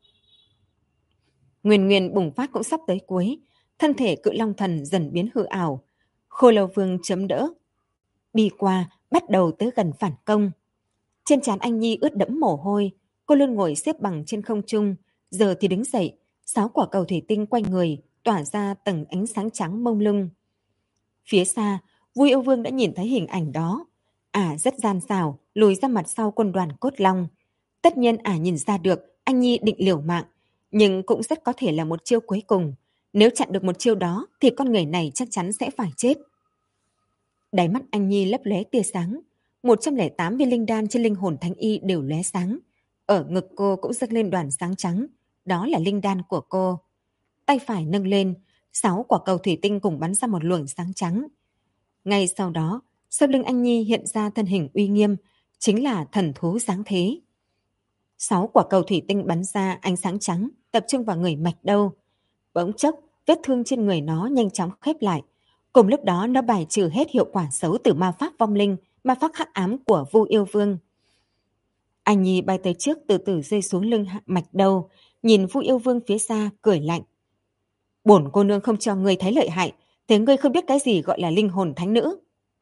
A: Nguyên Nguyên bùng phát cũng sắp tới cuối, thân thể Cự Long Thần dần biến hư ảo. Khô Lâu Vương chấm đỡ, đi qua bắt đầu tới gần phản công. Trên trán anh Nhi ướt đẫm mồ hôi, cô luôn ngồi xếp bằng trên không trung, giờ thì đứng dậy, 6 quả cầu thủy tinh quanh người tỏa ra tầng ánh sáng trắng mông lung. Phía xa, Vui Yêu Vương đã nhìn thấy hình ảnh đó. Rất gian xảo, lùi ra mặt sau quân đoàn Cốt Long. Tất nhiên nhìn ra được anh Nhi định liều mạng, nhưng cũng rất có thể là một chiêu cuối cùng. Nếu chặn được một chiêu đó thì con người này chắc chắn sẽ phải chết. Đáy mắt anh Nhi lấp lóe tia sáng, 108 viên linh đan trên linh hồn thánh y đều lóe sáng. Ở ngực cô cũng dâng lên đoàn sáng trắng, đó là linh đan của cô. Tay phải nâng lên, 6 quả cầu thủy tinh cùng bắn ra một luồng sáng trắng. Ngay sau đó, sau lưng anh Nhi hiện ra thân hình uy nghiêm, chính là thần thú giáng thế. 6 quả cầu thủy tinh bắn ra ánh sáng trắng, tập trung vào người Mạch Đâu. Bỗng chốc, vết thương trên người nó nhanh chóng khép lại. Cùng lúc đó nó bài trừ hết hiệu quả xấu từ ma pháp vong linh, ma pháp hắc ám của Vu Yêu Vương. Anh Nhi bay tới trước từ từ rơi xuống lưng Mạch Đâu, nhìn Vu Yêu Vương phía xa cười lạnh. Bổn cô nương không cho ngươi thấy lợi hại, thế ngươi không biết cái gì gọi là linh hồn thánh nữ.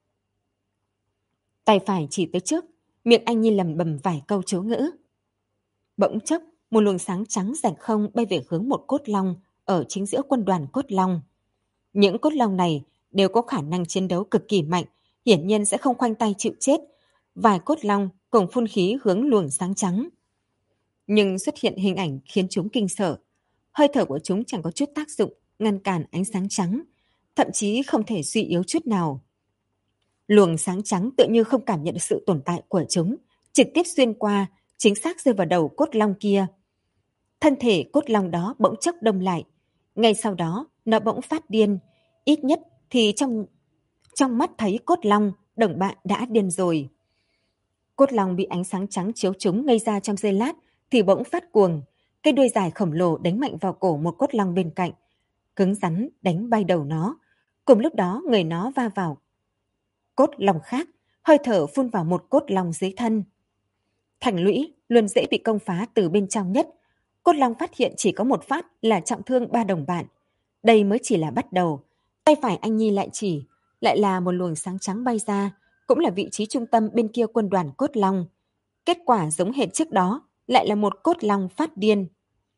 A: Tay phải chỉ tới trước, miệng anh Nhi lẩm bẩm vài câu chú ngữ. Bỗng chốc, một luồng sáng trắng rạch không bay về hướng một cốt long ở chính giữa quân đoàn Cốt Long. Những cốt long này đều có khả năng chiến đấu cực kỳ mạnh, hiển nhiên sẽ không khoanh tay chịu chết. Vài cốt long cùng phun khí hướng luồng sáng trắng. Nhưng xuất hiện hình ảnh khiến chúng kinh sợ. Hơi thở của chúng chẳng có chút tác dụng ngăn cản ánh sáng trắng, thậm chí không thể suy yếu chút nào. Luồng sáng trắng tự như không cảm nhận được sự tồn tại của chúng, trực tiếp xuyên qua, chính xác rơi vào đầu cốt long kia. Thân thể cốt long đó bỗng chốc đông lại. Ngay sau đó, nó bỗng phát điên. Ít nhất thì trong mắt thấy cốt long, đồng bạn đã điên rồi. Cốt long bị ánh sáng trắng chiếu trúng ngây ra trong giây lát, thì bỗng phát cuồng. Cái đuôi dài khổng lồ đánh mạnh vào cổ một cốt long bên cạnh, cứng rắn đánh bay đầu nó. Cùng lúc đó người nó va vào cốt long khác, hơi thở phun vào một cốt long dưới thân. Thành lũy luôn dễ bị công phá từ bên trong nhất. Cốt long phát hiện chỉ có một phát là trọng thương 3 đồng bạn. Đây mới chỉ là bắt đầu. Tay phải anh Nhi lại chỉ, lại là một luồng sáng trắng bay ra, cũng là vị trí trung tâm bên kia quân đoàn Cốt Long. Kết quả giống hệt trước đó, lại là một cốt long phát điên.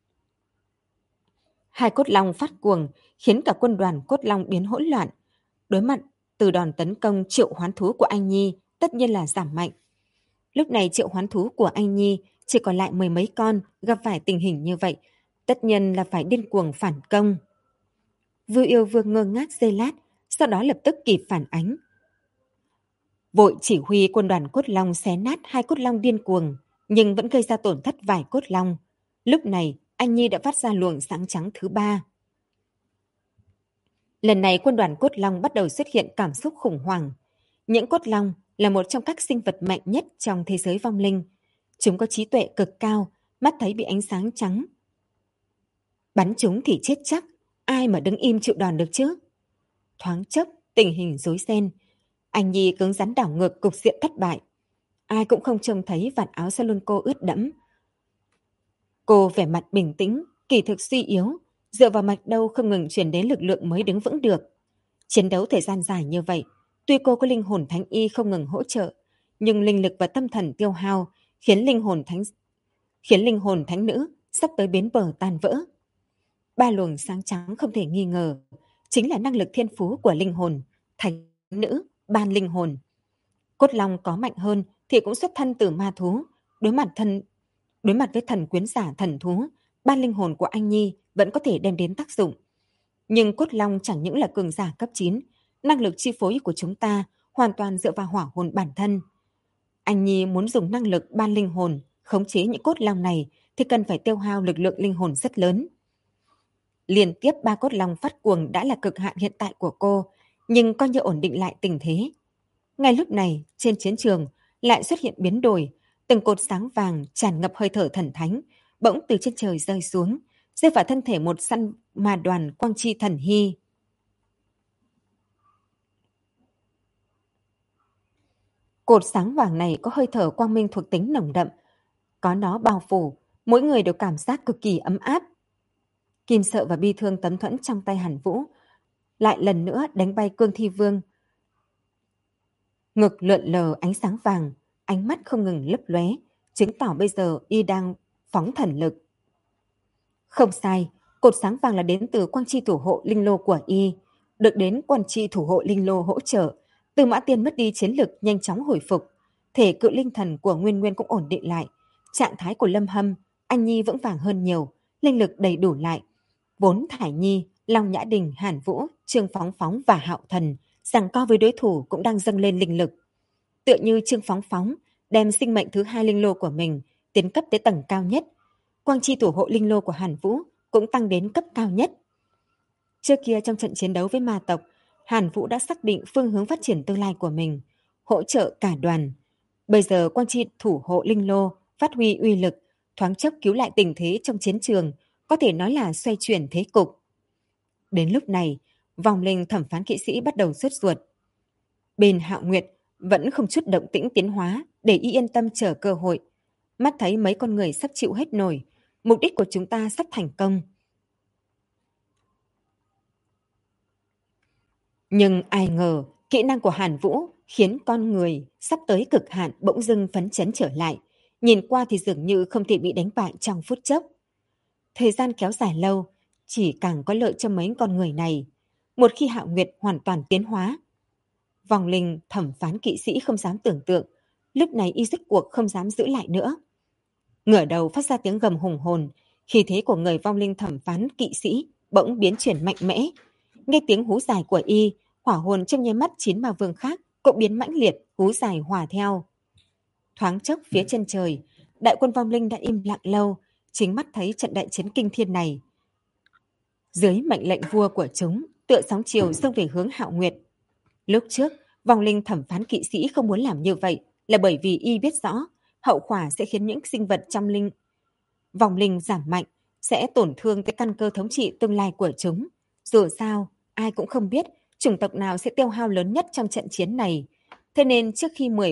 A: Hai cốt long phát cuồng, khiến cả quân đoàn Cốt Long biến hỗn loạn. Đối mặt từ đòn tấn công triệu hoán thú của anh Nhi, tất nhiên là giảm mạnh. Lúc này triệu hoán thú của anh Nhi chỉ còn lại 10 mấy con, gặp phải tình hình như vậy, tất nhiên là phải điên cuồng phản công. Vu Yêu Vương ngơ ngác giây lát, sau đó lập tức kịp phản ánh. Vội chỉ huy quân đoàn Cốt Long xé nát hai cốt long điên cuồng, nhưng vẫn gây ra tổn thất vài cốt long. Lúc này, anh Nhi đã phát ra luồng sáng trắng thứ 3. Lần này quân đoàn Cốt Long bắt đầu xuất hiện cảm xúc khủng hoảng. Những cốt long là một trong các sinh vật mạnh nhất trong thế giới vong linh. Chúng có trí tuệ cực cao, mắt thấy bị ánh sáng trắng bắn chúng thì chết chắc, ai mà đứng im chịu đòn được chứ? Thoáng chốc, tình hình rối ren. Anh Nhi cứng rắn đảo ngược cục diện thất bại. Ai cũng không trông thấy vạt áo sau lưng cô ướt đẫm. Cô vẻ mặt bình tĩnh, kỳ thực suy yếu, dựa vào mạch đâu không ngừng truyền đến lực lượng mới đứng vững được. Chiến đấu thời gian dài như vậy, tuy cô có linh hồn thánh y không ngừng hỗ trợ, nhưng linh lực và tâm thần tiêu hao khiến linh hồn thánh nữ sắp tới bến bờ tan vỡ. Ba luồng sáng trắng không thể nghi ngờ, chính là năng lực thiên phú của linh hồn, thánh nữ, ban linh hồn. Cốt long có mạnh hơn thì cũng xuất thân từ ma thú, đối mặt với thần quyến giả thần thú, ban linh hồn của anh Nhi vẫn có thể đem đến tác dụng. Nhưng cốt long chẳng những là cường giả cấp 9, năng lực chi phối của chúng ta hoàn toàn dựa vào hỏa hồn bản thân. Anh Nhi muốn dùng năng lực ban linh hồn khống chế những cốt long này thì cần phải tiêu hao lực lượng linh hồn rất lớn. Liên tiếp 3 cốt long phát cuồng đã là cực hạn hiện tại của cô, nhưng coi như ổn định lại tình thế. Ngay lúc này, trên chiến trường lại xuất hiện biến đổi, từng cột sáng vàng tràn ngập hơi thở thần thánh, bỗng từ trên trời rơi xuống, rơi vào thân thể một săn ma đoàn quang chi thần hy. Cột sáng vàng này có hơi thở quang minh thuộc tính nồng đậm, có nó bao phủ, mỗi người đều cảm giác cực kỳ ấm áp. Kim sợ và bi thương tấm thuẫn trong tay Hàn Vũ, lại lần nữa đánh bay Cương Thi Vương. Ngực lượn lờ ánh sáng vàng, ánh mắt không ngừng lấp lóe, chứng tỏ bây giờ y đang phóng thần lực. Không sai, cột sáng vàng là đến từ quang chi thủ hộ linh lô của y, được đến quang chi thủ hộ linh lô hỗ trợ. Từ Mã Tiên mất đi chiến lực nhanh chóng hồi phục, thể cự linh thần của Nguyên Nguyên cũng ổn định lại, trạng thái của Lâm Hâm, anh Nhi vững vàng hơn nhiều, linh lực đầy đủ lại. Vốn Thải Nhi, Long Nhã Đình, Hàn Vũ, Trương Phóng Phóng và Hạo Thần giằng co với đối thủ cũng đang dâng lên linh lực. Tựa như Trương Phóng Phóng đem sinh mệnh thứ 2 linh lô của mình tiến cấp tới tầng cao nhất, quang chi thủ hộ linh lô của Hàn Vũ cũng tăng đến cấp cao nhất. Trước kia trong trận chiến đấu với ma tộc, Hàn Vũ đã xác định phương hướng phát triển tương lai của mình, hỗ trợ cả đoàn. Bây giờ quang chi thủ hộ linh lô phát huy uy lực, thoáng chốc cứu lại tình thế trong chiến trường, có thể nói là xoay chuyển thế cục. Đến lúc này, vòng linh thẩm phán kỵ sĩ bắt đầu sốt ruột. Bên Hạo Nguyệt vẫn không chút động tĩnh tiến hóa để y yên tâm chờ cơ hội. Mắt thấy mấy con người sắp chịu hết nổi, mục đích của chúng ta sắp thành công. Nhưng ai ngờ, kỹ năng của Hàn Vũ khiến con người sắp tới cực hạn bỗng dưng phấn chấn trở lại. Nhìn qua thì dường như không thể bị đánh bại trong phút chốc. Thời gian kéo dài lâu, chỉ càng có lợi cho mấy con người này. Một khi Hạo Nguyệt hoàn toàn tiến hóa, vòng linh thẩm phán kỵ sĩ không dám tưởng tượng, lúc này y rứt cuộc không dám giữ lại nữa. Ngửa đầu phát ra tiếng gầm hùng hồn, khí thế của người vong linh thẩm phán kỵ sĩ bỗng biến chuyển mạnh mẽ. Nghe tiếng hú dài của y, hỏa hồn trong nháy mắt 9 ma vương khác cũng biến mãnh liệt, hú dài hòa theo. Thoáng chốc phía chân trời, đại quân vong linh đã im lặng lâu, chính mắt thấy trận đại chiến kinh thiên này. Dưới mệnh lệnh vua của chúng, tựa sóng chiều xông về hướng Hạo Nguyệt. Lúc trước, vong linh thẩm phán kỵ sĩ không muốn làm như vậy là bởi vì y biết rõ hậu quả sẽ khiến những sinh vật trong vong linh giảm mạnh, sẽ tổn thương tới căn cơ thống trị tương lai của chúng. Dù sao, ai cũng không biết chủng tộc nào sẽ tiêu hao lớn nhất trong trận chiến này. Thế nên trước khi 10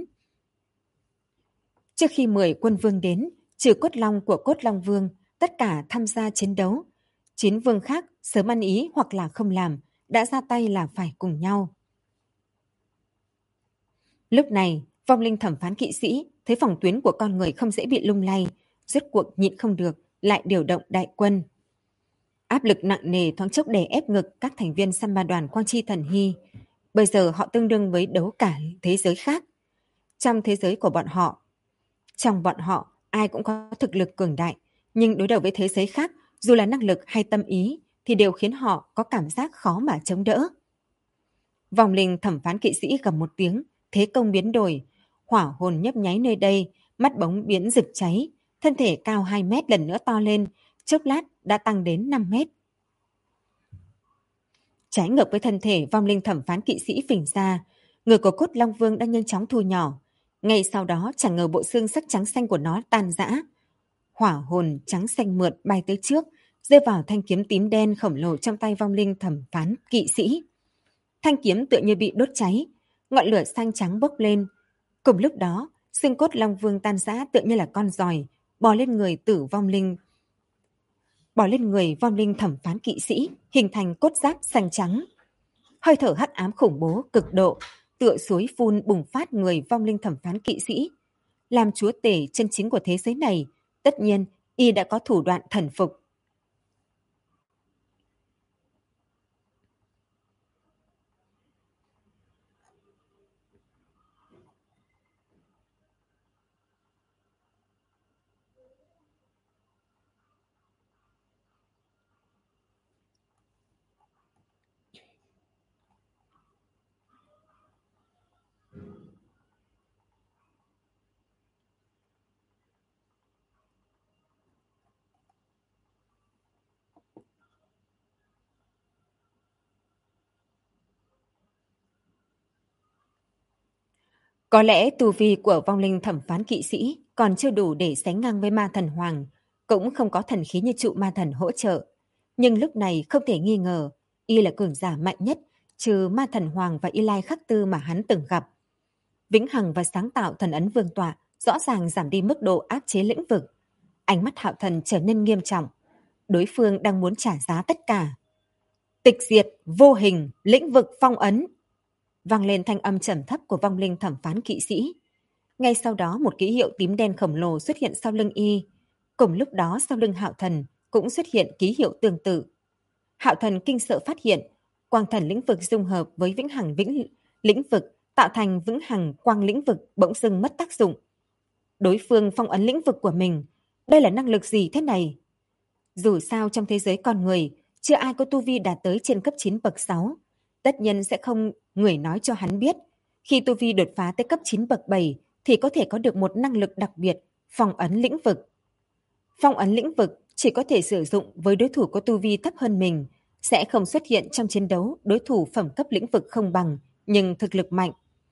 A: quân vương đến, trừ cốt long của cốt long vương, tất cả tham gia chiến đấu. 9 vương khác sớm ăn ý hoặc là không làm, đã ra tay là phải cùng nhau. Lúc này, vong linh thẩm phán kỵ sĩ thấy phòng tuyến của con người không dễ bị lung lay, rốt cuộc nhịn không được, lại điều động đại quân. Áp lực nặng nề thoáng chốc đè ép ngực các thành viên săn ma đoàn Quang Chi Thần Hy. Bây giờ họ tương đương với đấu cả thế giới khác. Trong thế giới của trong bọn họ, ai cũng có thực lực cường đại, nhưng đối đầu với thế giới khác, dù là năng lực hay tâm ý, thì đều khiến họ có cảm giác khó mà chống đỡ. Vòng linh thẩm phán kỵ sĩ gầm một tiếng, thế công biến đổi, hỏa hồn nhấp nháy nơi đây, mắt bóng biến rực cháy, thân thể cao 2 mét lần nữa to lên, chốc lát đã tăng đến 5 mét. Trái ngược với thân thể vong linh thẩm phán kỵ sĩ phình ra, người của cốt long vương đang nhanh chóng thu nhỏ. Ngay sau đó chẳng ngờ bộ xương sắc trắng xanh của nó tan rã. Hỏa hồn trắng xanh mượt bay tới trước, rơi vào thanh kiếm tím đen khổng lồ trong tay vong linh thẩm phán kỵ sĩ. Thanh kiếm tựa như bị đốt cháy, ngọn lửa xanh trắng bốc lên. Cùng lúc đó, xương cốt Long Vương tan rã tựa như là con giòi, bò lên người vong linh thẩm phán kỵ sĩ, hình thành cốt giáp xanh trắng. Hơi thở hắc ám khủng bố cực độ, tựa suối phun bùng phát người vong linh thẩm phán kỵ sĩ. Làm chúa tể chân chính của thế giới này, tất nhiên y đã có thủ đoạn thần phục. Có lẽ tu vi của vong linh thẩm phán kỵ sĩ còn chưa đủ để sánh ngang với ma thần hoàng, cũng không có thần khí như trụ ma thần hỗ trợ. Nhưng lúc này không thể nghi ngờ, y là cường giả mạnh nhất, trừ ma thần hoàng và Y Lai Khắc Tư mà hắn từng gặp. Vĩnh hằng và sáng tạo thần ấn vương tọa rõ ràng giảm đi mức độ áp chế lĩnh vực. Ánh mắt Hạo Thần trở nên nghiêm trọng. Đối phương đang muốn trả giá tất cả. Tịch diệt, vô hình, lĩnh vực phong ấn. Vang lên thanh âm trầm thấp của vong linh thẩm phán kỵ sĩ. Ngay sau đó một ký hiệu tím đen khổng lồ xuất hiện sau lưng y. Cùng lúc đó sau lưng Hạo Thần cũng xuất hiện ký hiệu tương tự. Hạo Thần kinh sợ phát hiện, quang thần lĩnh vực dung hợp với vĩnh hằng lĩnh vực tạo thành vĩnh hằng quang lĩnh vực bỗng dưng mất tác dụng. Đối phương phong ấn lĩnh vực của mình, đây là năng lực gì thế này? Dù sao trong thế giới con người, chưa ai có tu vi đạt tới trên cấp 9 bậc 6. Tất nhiên sẽ không người nói cho hắn biết. Khi tu vi đột phá tới cấp 9 bậc 7 thì có thể có được một năng lực đặc biệt, phong ấn lĩnh vực. Phong ấn lĩnh vực chỉ có thể sử dụng với đối thủ có tu vi thấp hơn mình, sẽ không xuất hiện trong chiến đấu đối thủ phẩm cấp lĩnh vực không bằng, nhưng thực lực mạnh.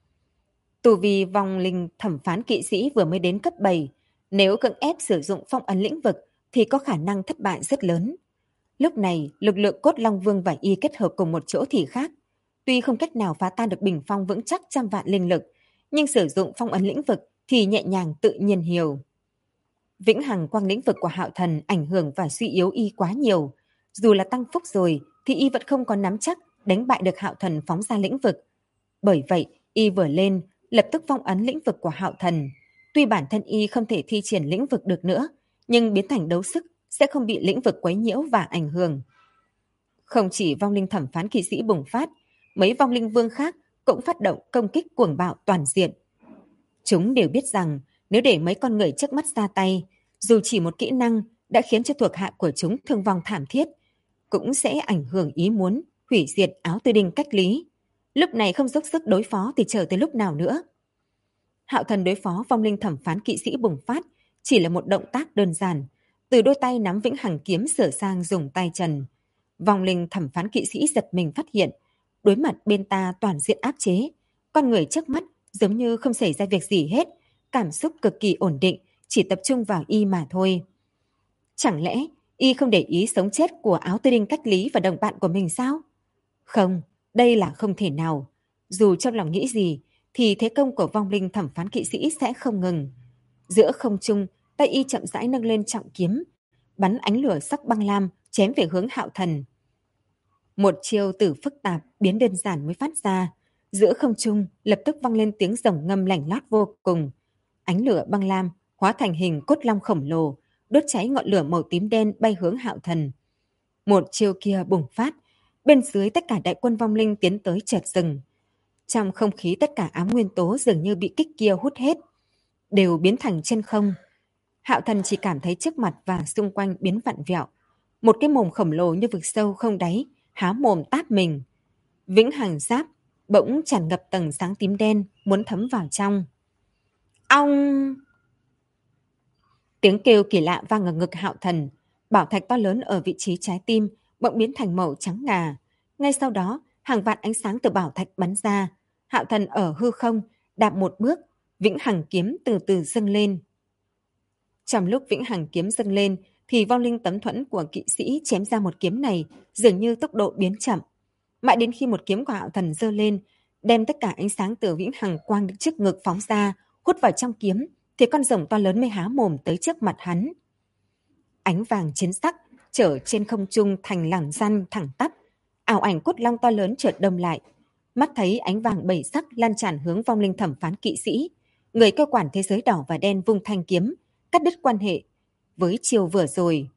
A: Tu vi vong linh thẩm phán kỵ sĩ vừa mới đến cấp 7, nếu cưỡng ép sử dụng phong ấn lĩnh vực thì có khả năng thất bại rất lớn. Lúc này, lực lượng cốt Long Vương và y kết hợp cùng một chỗ thì khác. Tuy không cách nào phá tan được bình phong vững chắc trăm vạn linh lực, nhưng sử dụng phong ấn lĩnh vực thì nhẹ nhàng tự nhiên hiểu. Vĩnh hằng quang lĩnh vực của Hạo Thần ảnh hưởng và suy yếu y quá nhiều. Dù là tăng phúc rồi thì y vẫn không có nắm chắc đánh bại được Hạo Thần phóng ra lĩnh vực. Bởi vậy, y vừa lên, lập tức phong ấn lĩnh vực của Hạo Thần. Tuy bản thân y không thể thi triển lĩnh vực được nữa, nhưng biến thành đấu sức sẽ không bị lĩnh vực quấy nhiễu và ảnh hưởng. Không chỉ vong linh thẩm phán kỵ sĩ bùng phát, mấy vong linh vương khác cũng phát động công kích cuồng bạo toàn diện. Chúng đều biết rằng nếu để mấy con người trước mắt ra tay, dù chỉ một kỹ năng đã khiến cho thuộc hạ của chúng thương vong thảm thiết, cũng sẽ ảnh hưởng ý muốn hủy diệt áo tư đinh cách lý. Lúc này không dốc sức đối phó thì chờ tới lúc nào nữa. Hạo Thần đối phó vong linh thẩm phán kỵ sĩ bùng phát chỉ là một động tác đơn giản, từ đôi tay nắm vĩnh hằng kiếm sửa sang dùng tay trần. Vong linh thẩm phán kỵ sĩ giật mình phát hiện, đối mặt bên ta toàn diện áp chế, con người trước mắt giống như không xảy ra việc gì hết, cảm xúc cực kỳ ổn định, chỉ tập trung vào y mà thôi. Chẳng lẽ y không để ý sống chết của áo tư đinh cách lý và đồng bạn của mình sao? Không, đây là không thể nào. Dù trong lòng nghĩ gì, thì thế công của vong linh thẩm phán kỵ sĩ sẽ không ngừng. Giữa không trung, tay y chậm rãi nâng lên trọng kiếm, bắn ánh lửa sắc băng lam chém về hướng Hạo Thần. Một chiêu từ phức tạp biến đơn giản mới phát ra, giữa không trung lập tức vang lên tiếng rồng ngâm lảnh lót vô cùng. Ánh lửa băng lam hóa thành hình cốt long khổng lồ, đốt cháy ngọn lửa màu tím đen bay hướng Hạo Thần. Một chiêu kia bùng phát, bên dưới tất cả đại quân vong linh tiến tới chợt dừng. Trong không khí tất cả ám nguyên tố dường như bị kích kia hút hết, đều biến thành chân không. Hạo Thần chỉ cảm thấy trước mặt và xung quanh biến vặn vẹo. Một cái mồm khổng lồ như vực sâu không đáy, há mồm táp mình. Vĩnh hằng giáp bỗng tràn ngập tầng sáng tím đen, muốn thấm vào trong. Ong! Tiếng kêu kỳ lạ vang ở ngực Hạo Thần. Bảo thạch to lớn ở vị trí trái tim bỗng biến thành màu trắng ngà. Ngay sau đó, hàng vạn ánh sáng từ bảo thạch bắn ra. Hạo Thần ở hư không, đạp một bước, vĩnh hằng kiếm từ từ dâng lên. Trong lúc vĩnh hằng kiếm dâng lên, thì vong linh tấm thuẫn của kỵ sĩ chém ra một kiếm này dường như tốc độ biến chậm. mãi đến khi một kiếm của Hạo Thần giơ lên, đem tất cả ánh sáng từ Vĩnh Hằng quang trước ngực phóng ra, hút vào trong kiếm, thì con rồng to lớn mới há mồm tới trước mặt hắn. Ánh vàng chiến sắc trở trên không trung thành làn răn thẳng tắp, ảo ảnh cốt long to lớn chợt đông lại. Mắt thấy ánh vàng bảy sắc lan tràn hướng vong linh thẩm phán kỵ sĩ, người cơ quản thế giới đỏ và đen vung thanh kiếm, cắt đứt quan hệ với chiều vừa rồi.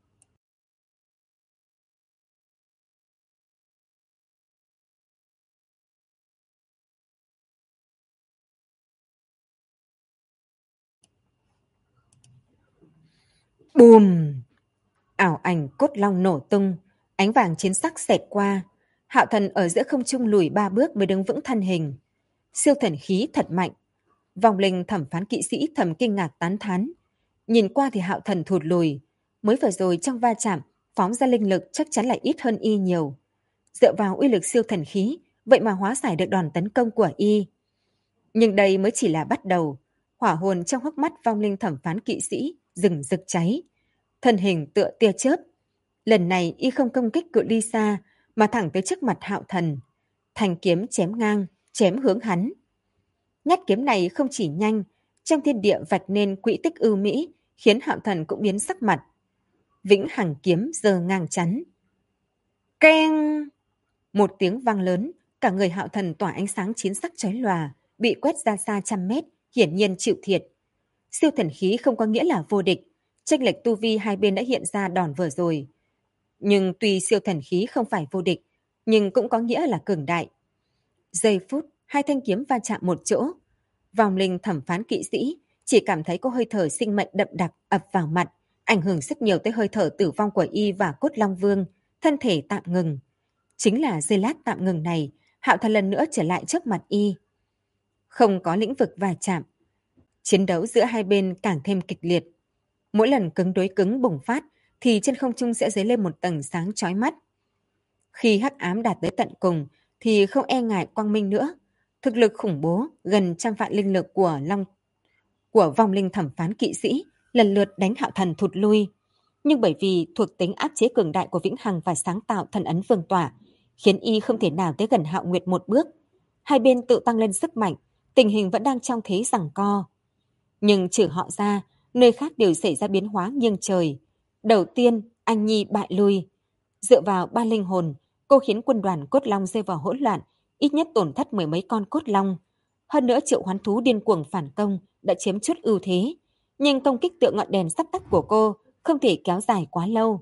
A: Bùm! Ảo ảnh cốt long nổ tung, ánh vàng chiến sắc xẹt qua. Hạo Thần ở giữa không trung lùi 3 bước mới đứng vững thân hình. Siêu thần khí thật mạnh. Vong linh thẩm phán kỵ sĩ thầm kinh ngạc tán thán. Nhìn qua thì Hạo Thần thụt lùi. Mới vừa rồi trong va chạm, phóng ra linh lực chắc chắn là ít hơn y nhiều. Dựa vào uy lực siêu thần khí, vậy mà hóa giải được đòn tấn công của y. Nhưng đây mới chỉ là bắt đầu. Hỏa hồn trong hốc mắt vong linh thẩm phán kỵ sĩ rừng rực cháy. Thân hình tựa tia chớp. Lần này y không công kích cự ly xa, mà thẳng tới trước mặt Hạo Thần. Thanh kiếm chém ngang, chém hướng hắn. Nhát kiếm này không chỉ nhanh, trong thiên địa vạch nên quỹ tích ưu mỹ, khiến Hạo Thần cũng biến sắc mặt. Vĩnh Hằng kiếm giơ ngang chắn. Keng! Một tiếng vang lớn, cả người Hạo Thần tỏa ánh sáng chiến sắc chói lòa, bị quét ra xa trăm mét, hiển nhiên chịu thiệt. Siêu thần khí không có nghĩa là vô địch, chênh lệch tu vi hai bên đã hiện ra đòn vừa rồi. Nhưng tuy siêu thần khí không phải vô địch, nhưng cũng có nghĩa là cường đại. Giây phút, hai thanh kiếm va chạm một chỗ. Vòng linh thẩm phán kỵ sĩ chỉ cảm thấy có hơi thở sinh mệnh đậm đặc ập vào mặt, ảnh hưởng rất nhiều tới hơi thở tử vong của y và Cốt Long Vương, thân thể tạm ngừng. Chính là giây lát tạm ngừng này, Hạo Thần lần nữa trở lại trước mặt y. Không có lĩnh vực va chạm. Chiến đấu giữa hai bên càng thêm kịch liệt. Mỗi lần cứng đối cứng bùng phát, thì trên không trung sẽ dấy lên một tầng sáng chói mắt. Khi hắc ám đạt tới tận cùng, thì không e ngại quang minh nữa. Thực lực khủng bố, gần trăm vạn linh lực của vong linh thẩm phán kỵ sĩ, lần lượt đánh Hạo Thần thụt lui. Nhưng bởi vì thuộc tính áp chế cường đại của Vĩnh Hằng và sáng tạo thần ấn vương tỏa, khiến y không thể nào tới gần Hạo Nguyệt một bước. Hai bên tự tăng lên sức mạnh, tình hình vẫn đang trong thế giằng co. Nhưng trừ họ ra, nơi khác đều xảy ra biến hóa nghiêng trời. Đầu tiên, Anh Nhi bại lui. Dựa vào ba linh hồn, cô khiến quân đoàn cốt long rơi vào hỗn loạn, ít nhất tổn thất mười mấy con cốt long. Hơn nữa triệu hoán thú điên cuồng phản công đã chiếm chút ưu thế. Nhưng công kích tựa ngọn đèn sắp tắt của cô không thể kéo dài quá lâu.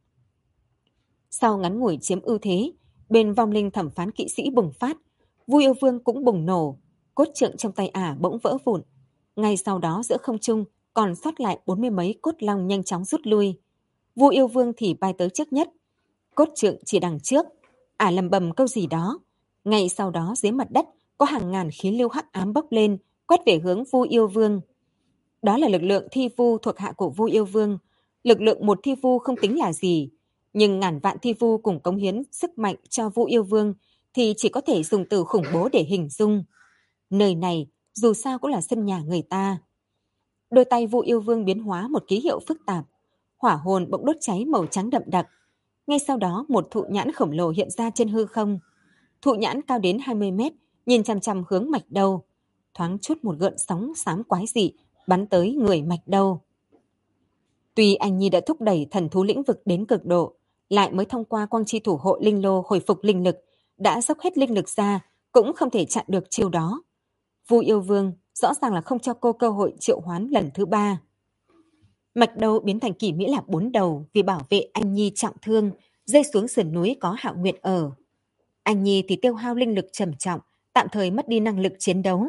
A: Sau ngắn ngủi chiếm ưu thế, bên vong linh thẩm phán kỵ sĩ bùng phát, Vui Yêu Vương cũng bùng nổ, cốt trượng trong tay ả bỗng vỡ vụn. Ngay sau đó giữa không trung còn sót lại 40 mấy cốt long nhanh chóng rút lui. Vui Yêu Vương thì bay tới trước nhất, cốt trượng chỉ đằng trước, ả lầm bầm câu gì đó. Ngay sau đó dưới mặt đất có hàng ngàn khí lưu hắc ám bốc lên, quét về hướng Vui Yêu Vương. Đó là lực lượng thi vu thuộc hạ của Vui Yêu Vương. Lực lượng một thi vu không tính là gì, nhưng ngàn vạn thi vu cùng cống hiến sức mạnh cho Vui Yêu Vương thì chỉ có thể dùng từ khủng bố để hình dung. Nơi này dù sao cũng là sân nhà người ta. Đôi tay Vui Yêu Vương biến hóa một ký hiệu phức tạp, hỏa hồn bỗng đốt cháy màu trắng đậm đặc. Ngay sau đó một thụ nhãn khổng lồ hiện ra trên hư không. Thụ nhãn cao đến 20 mét, nhìn chằm chằm hướng Mạch Đâu. Thoáng chút một gợn sóng xám quái dị bắn tới người Mạch Đâu. Tuy anh Nhi đã thúc đẩy thần thú lĩnh vực đến cực độ, lại mới thông qua quang chi thủ hộ linh lô hồi phục linh lực, đã dốc hết linh lực ra, cũng không thể chặn được chiêu đó. Vu Yêu Vương rõ ràng là không cho cô cơ hội triệu hoán lần thứ 3. Mạch Đâu biến thành kỳ Mỹ Lạp 4 đầu vì bảo vệ anh Nhi trọng thương, rơi xuống sườn núi có Hạo Nguyệt ở. Anh Nhi thì tiêu hao linh lực trầm trọng, tạm thời mất đi năng lực chiến đấu.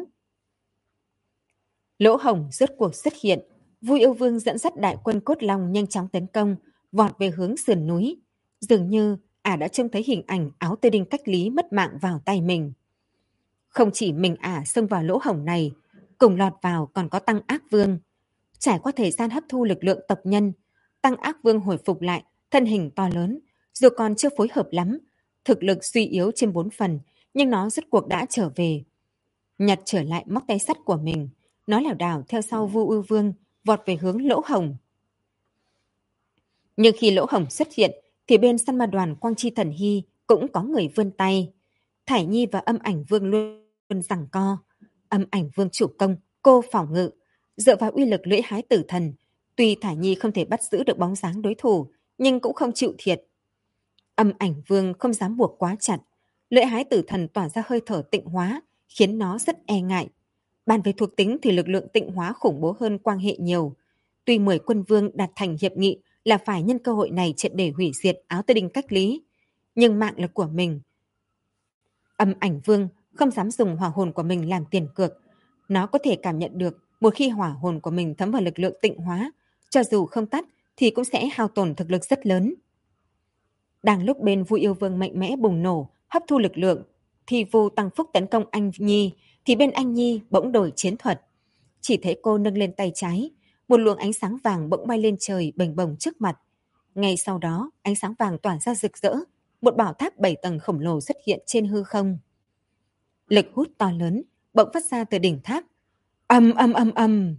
A: Lỗ hổng rốt cuộc xuất hiện, Vui Yêu Vương dẫn dắt đại quân cốt long nhanh chóng tấn công, vọt về hướng sườn núi. Dường như ả đã trông thấy hình ảnh áo tơ đinh cách lý mất mạng vào tay mình. Không chỉ mình ả xông vào lỗ hổng này, cùng lọt vào còn có Tăng Ác Vương. Trải qua thời gian hấp thu lực lượng tộc nhân, Tăng Ác Vương hồi phục lại, thân hình to lớn, dù còn chưa phối hợp lắm, thực lực suy yếu trên 4 phần, nhưng nó rốt cuộc đã trở về. Nhặt trở lại móc tay sắt của mình, nó lảo đảo theo sau Vu Yêu Vương, vọt về hướng lỗ hổng. Nhưng khi lỗ hổng xuất hiện, thì bên săn ma đoàn Quang Chi Thần Hy cũng có người vươn tay. Thải Nhi và Âm Ảnh Vương luôn giằng co. Âm Ảnh Vương chủ công, cô phòng ngự. Dựa vào uy lực lưỡi hái tử thần, tuy Thải Nhi không thể bắt giữ được bóng dáng đối thủ, nhưng cũng không chịu thiệt. Âm Ảnh Vương không dám buộc quá chặt. Lưỡi hái tử thần tỏa ra hơi thở tịnh hóa, khiến nó rất e ngại. Bàn về thuộc tính thì lực lượng tịnh hóa khủng bố hơn quan hệ nhiều. Tuy 10 quân vương đạt thành hiệp nghị là phải nhân cơ hội này triệt để hủy diệt áo tơ đinh cách lý, nhưng mạng là của mình. Âm Ảnh Vương không dám dùng hỏa hồn của mình làm tiền cược. Nó có thể cảm nhận được một khi hỏa hồn của mình thấm vào lực lượng tịnh hóa, cho dù không tắt thì cũng sẽ hao tổn thực lực rất lớn. Đang lúc bên Vu Yêu Vương mạnh mẽ bùng nổ, hấp thu lực lượng, thì Vu Tăng Phúc tấn công Anh Nhi, thì bên Anh Nhi bỗng đổi chiến thuật. Chỉ thấy cô nâng lên tay trái, một luồng ánh sáng vàng bỗng bay lên trời bềnh bồng trước mặt. Ngay sau đó, ánh sáng vàng tỏa ra rực rỡ, một bảo tháp 7 tầng khổng lồ xuất hiện trên hư không. Lực hút to lớn bỗng phát ra từ đỉnh tháp. Ầm ầm ầm ầm.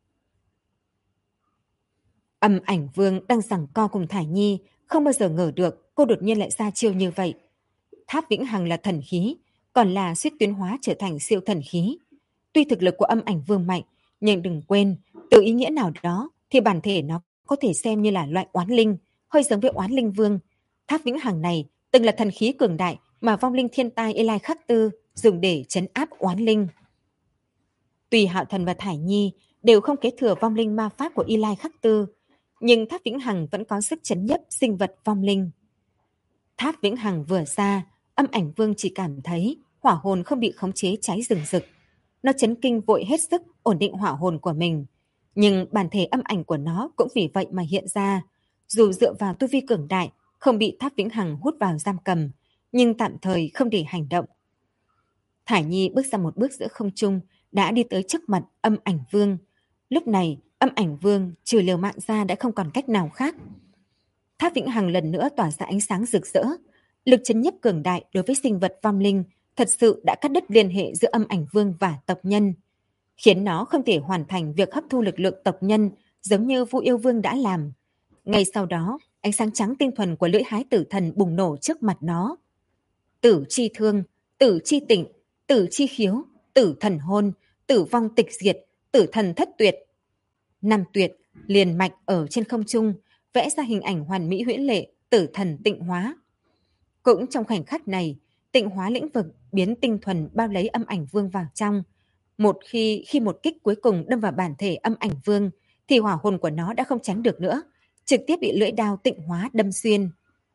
A: Âm Ảnh Vương đang giằng co cùng Thải Nhi, không bao giờ ngờ được cô đột nhiên lại ra chiêu như vậy. Tháp Vĩnh Hằng là thần khí, còn là suýt tuyến hóa trở thành siêu thần khí. Tuy thực lực của Âm Ảnh Vương mạnh, nhưng đừng quên, từ ý nghĩa nào đó thì bản thể nó có thể xem như là loại oán linh, hơi giống với oán linh vương. Tháp Vĩnh Hằng này từng là thần khí cường đại mà vong linh thiên tai Eli Khắc Tư dùng để trấn áp oán linh. Tuy Hạo Thần và Thải Nhi đều không kế thừa vong linh ma pháp của Eli Khắc Tư, nhưng Tháp Vĩnh Hằng vẫn có sức chấn nhiếp sinh vật vong linh. Tháp Vĩnh Hằng vừa ra, Âm Ảnh Vương chỉ cảm thấy hỏa hồn không bị khống chế cháy rừng rực. Nó chấn kinh vội hết sức ổn định hỏa hồn của mình. Nhưng bản thể âm ảnh của nó cũng vì vậy mà hiện ra. Dù dựa vào tu vi cường đại, không bị Tháp Vĩnh Hằng hút vào giam cầm, nhưng tạm thời không để hành động. Thải Nhi bước ra một bước giữa không trung, đã đi tới trước mặt Âm Ảnh Vương. Lúc này, Âm Ảnh Vương trừ liều mạng ra đã không còn cách nào khác. Tháp Vĩnh Hằng lần nữa tỏa ra ánh sáng rực rỡ. Lực chấn nhiếp cường đại đối với sinh vật vong linh thật sự đã cắt đứt liên hệ giữa Âm Ảnh Vương và tộc nhân, khiến nó không thể hoàn thành việc hấp thu lực lượng tộc nhân giống như Vu Yêu Vương đã làm. Ngay sau đó, ánh sáng trắng tinh thuần của lưỡi hái tử thần bùng nổ trước mặt nó. Tử chi thương, tử chi tịnh, tử chi khiếu, tử thần hôn, tử vong tịch diệt, tử thần thất tuyệt. 5 tuyệt liền mạch ở trên không trung, vẽ ra hình ảnh hoàn mỹ huyễn lệ, tử thần tịnh hóa. Cũng trong khoảnh khắc này, tịnh hóa lĩnh vực biến tinh thuần bao lấy Âm Ảnh Vương vào trong. Khi một kích cuối cùng đâm vào bản thể Âm Ảnh Vương, thì hỏa hồn của nó đã không tránh được nữa, trực tiếp bị lưỡi đao tịnh hóa đâm xuyên.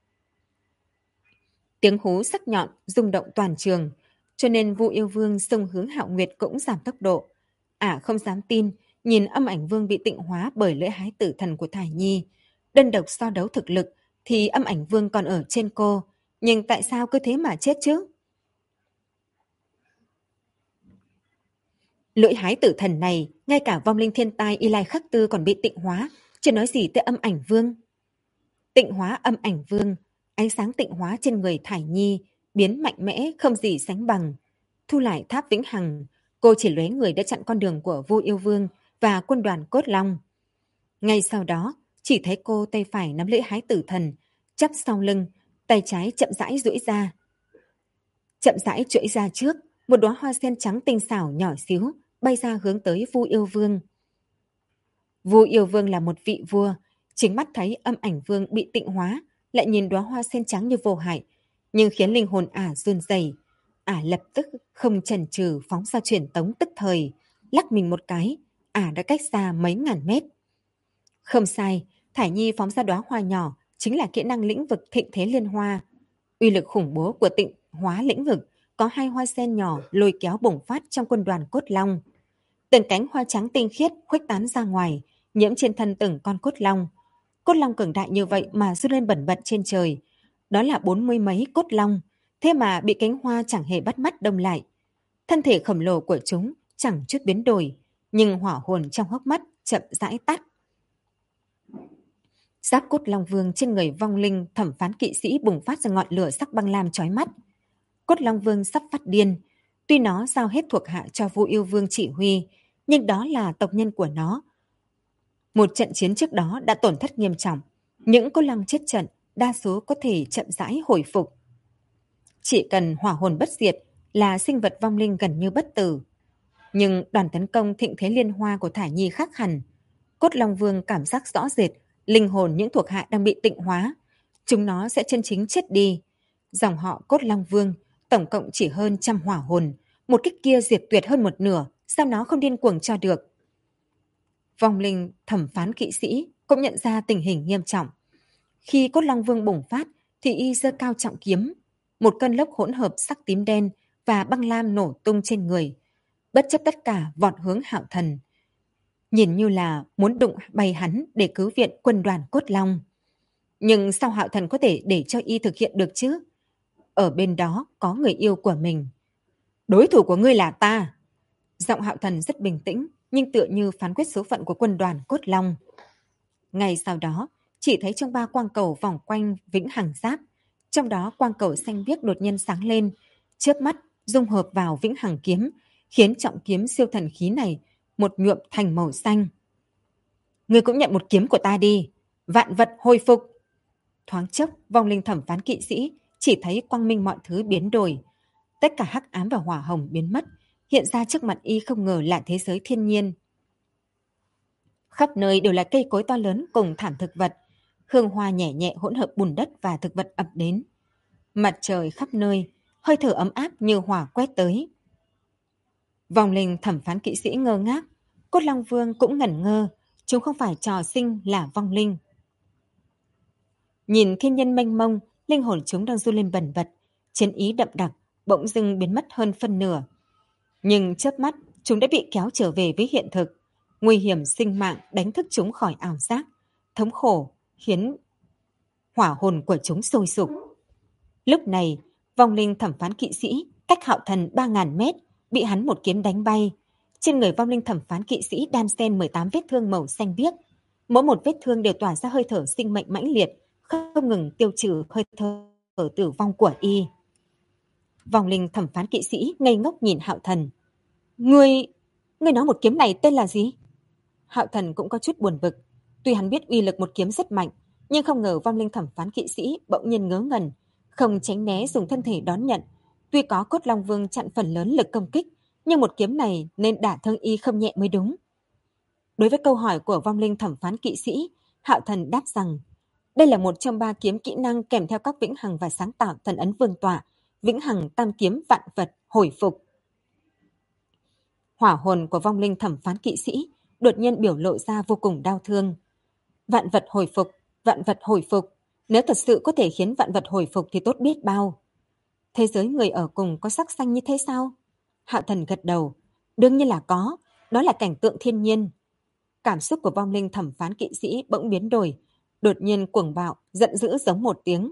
A: Tiếng hú sắc nhọn rung động toàn trường, cho nên Vu Yêu Vương xông hướng Hạo Nguyệt cũng giảm tốc độ. Không dám tin, nhìn Âm Ảnh Vương bị tịnh hóa bởi lưỡi hái tử thần của Thải Nhi. Đơn độc so đấu thực lực thì Âm Ảnh Vương còn ở trên cô, nhưng tại sao cứ thế mà chết chứ? Lưỡi hái tử thần này, ngay cả vong linh thiên tai Eli Khắc Tư còn bị tịnh hóa, chưa nói gì tới Âm Ảnh Vương. Tịnh hóa Âm Ảnh Vương, ánh sáng tịnh hóa trên người Thải Nhi biến mạnh mẽ không gì sánh bằng. Thu lại Tháp Vĩnh Hằng, cô chỉ lóe người đã chặn con đường của Vu Yêu Vương và quân đoàn Cốt Long. Ngay sau đó, chỉ thấy cô tay phải nắm lưỡi hái tử thần, chắp sau lưng, tay trái chậm rãi duỗi ra. Chậm rãi duỗi ra trước, một đóa hoa sen trắng tinh xảo nhỏ xíu bay ra hướng tới Vu Yêu Vương. Vu Yêu Vương là một vị vua, chính mắt thấy Âm Ảnh Vương bị tịnh hóa, lại nhìn đóa hoa sen trắng như vô hại, nhưng khiến linh hồn run rẩy. Lập tức không chần chừ phóng ra truyền tống tức thời, lắc mình một cái, đã cách xa mấy ngàn mét. Không sai, Thải Nhi phóng ra đóa hoa nhỏ chính là kỹ năng lĩnh vực thịnh thế liên hoa. Uy lực khủng bố của tịnh hóa lĩnh vực có 2 hoa sen nhỏ lôi kéo bùng phát trong quân đoàn Cốt Long. Từng cánh hoa trắng tinh khiết khuếch tán ra ngoài, nhiễm trên thân từng con cốt long. Cốt long cường đại như vậy mà run lên bẩn bật trên trời. Đó là 40 mấy cốt long, thế mà bị cánh hoa chẳng hề bắt mắt đông lại. Thân thể khổng lồ của chúng chẳng chút biến đổi, nhưng hỏa hồn trong hốc mắt chậm rãi tắt. Giáp cốt long vương trên người vong linh thẩm phán kỵ sĩ bùng phát ra ngọn lửa sắc băng lam chói mắt. Cốt long vương sắp phát điên. Tuy nó giao hết thuộc hạ cho Vu Yêu Vương chỉ huy, nhưng đó là tộc nhân của nó. Một trận chiến trước đó đã tổn thất nghiêm trọng. Những cốt long chết trận, đa số có thể chậm rãi hồi phục. Chỉ cần hỏa hồn bất diệt là sinh vật vong linh gần như bất tử. Nhưng đoàn tấn công thịnh thế liên hoa của Thải Nhi khác hẳn. Cốt Long Vương cảm giác rõ rệt, linh hồn những thuộc hạ đang bị tịnh hóa. Chúng nó sẽ chân chính chết đi. Dòng họ Cốt Long Vương tổng cộng chỉ hơn 100 hỏa hồn. Một kích kia diệt tuyệt hơn một nửa, sao nó không điên cuồng cho được. Vong linh thẩm phán kỵ sĩ cũng nhận ra tình hình nghiêm trọng. Khi Cốt Long Vương bùng phát thì y giơ cao trọng kiếm. Một cơn lốc hỗn hợp sắc tím đen và băng lam nổ tung trên người. Bất chấp tất cả vọt hướng Hạo Thần. Nhìn như là muốn đụng bay hắn để cứu viện quân đoàn Cốt Long. Nhưng sao Hạo Thần có thể để cho y thực hiện được chứ? Ở bên đó có người yêu của mình. Đối thủ của ngươi là ta. Giọng Hạo Thần rất bình tĩnh, nhưng tựa như phán quyết số phận của quân đoàn Cốt Long. Ngay sau đó, chỉ thấy trong 3 quang cầu vòng quanh Vĩnh Hằng Giáp. Trong đó quang cầu xanh biếc đột nhiên sáng lên, chớp mắt dung hợp vào Vĩnh Hằng Kiếm, khiến trọng kiếm siêu thần khí này một nhuộm thành màu xanh. Ngươi cũng nhận một kiếm của ta đi, vạn vật hồi phục. Thoáng chốc, vong linh thẩm phán kỵ sĩ chỉ thấy quang minh mọi thứ biến đổi. Tất cả hắc ám và hỏa hồng biến mất, hiện ra trước mặt y không ngờ là thế giới thiên nhiên. Khắp nơi đều là cây cối to lớn cùng thảm thực vật, hương hoa nhẹ nhẹ hỗn hợp bùn đất và thực vật ập đến. Mặt trời khắp nơi, hơi thở ấm áp như hỏa quét tới. Vong linh thẩm phán kỵ sĩ ngơ ngác, Cốt Long Vương cũng ngẩn ngơ, chúng không phải trò sinh là vong linh. Nhìn thiên nhân mênh mông, linh hồn chúng đang du lên bần bật, chiến ý đậm đặc, bỗng dưng biến mất hơn phân nửa. Nhưng chớp mắt, chúng đã bị kéo trở về với hiện thực. Nguy hiểm sinh mạng đánh thức chúng khỏi ảo giác, thống khổ khiến hỏa hồn của chúng sôi sục. Lúc này, vong linh thẩm phán kỵ sĩ cách Hạo Thần 3.000 mét, bị hắn một kiếm đánh bay. Trên người vong linh thẩm phán kỵ sĩ đan xen 18 vết thương màu xanh biếc. Mỗi một vết thương đều tỏa ra hơi thở sinh mệnh mãnh liệt, không ngừng tiêu trừ hơi thở tử vong của y. Vong linh thẩm phán kỵ sĩ ngây ngốc nhìn Hạo Thần. Ngươi nói một kiếm này tên là gì? Hạo Thần cũng có chút buồn bực. Tuy hắn biết uy lực một kiếm rất mạnh, nhưng không ngờ vong linh thẩm phán kỵ sĩ bỗng nhiên ngớ ngẩn, không tránh né dùng thân thể đón nhận. Tuy có Cốt Long Vương chặn phần lớn lực công kích, nhưng một kiếm này nên đả thương y không nhẹ mới đúng. Đối với câu hỏi của vong linh thẩm phán kỵ sĩ, Hạo Thần đáp rằng đây là một trong 3 kiếm kỹ năng kèm theo các vĩnh hằng và sáng tạo thần ấn vương tọa, vĩnh hằng tam kiếm vạn vật hồi phục. Hỏa hồn của vong linh thẩm phán kỵ sĩ đột nhiên biểu lộ ra vô cùng đau thương. Vạn vật hồi phục, vạn vật hồi phục. Nếu thật sự có thể khiến vạn vật hồi phục thì tốt biết bao. Thế giới người ở cùng có sắc xanh như thế sao? Hạo Thần gật đầu. Đương nhiên là có, đó là cảnh tượng thiên nhiên. Cảm xúc của vong linh thẩm phán kỵ sĩ bỗng biến đổi, đột nhiên cuồng bạo, giận dữ giống một tiếng.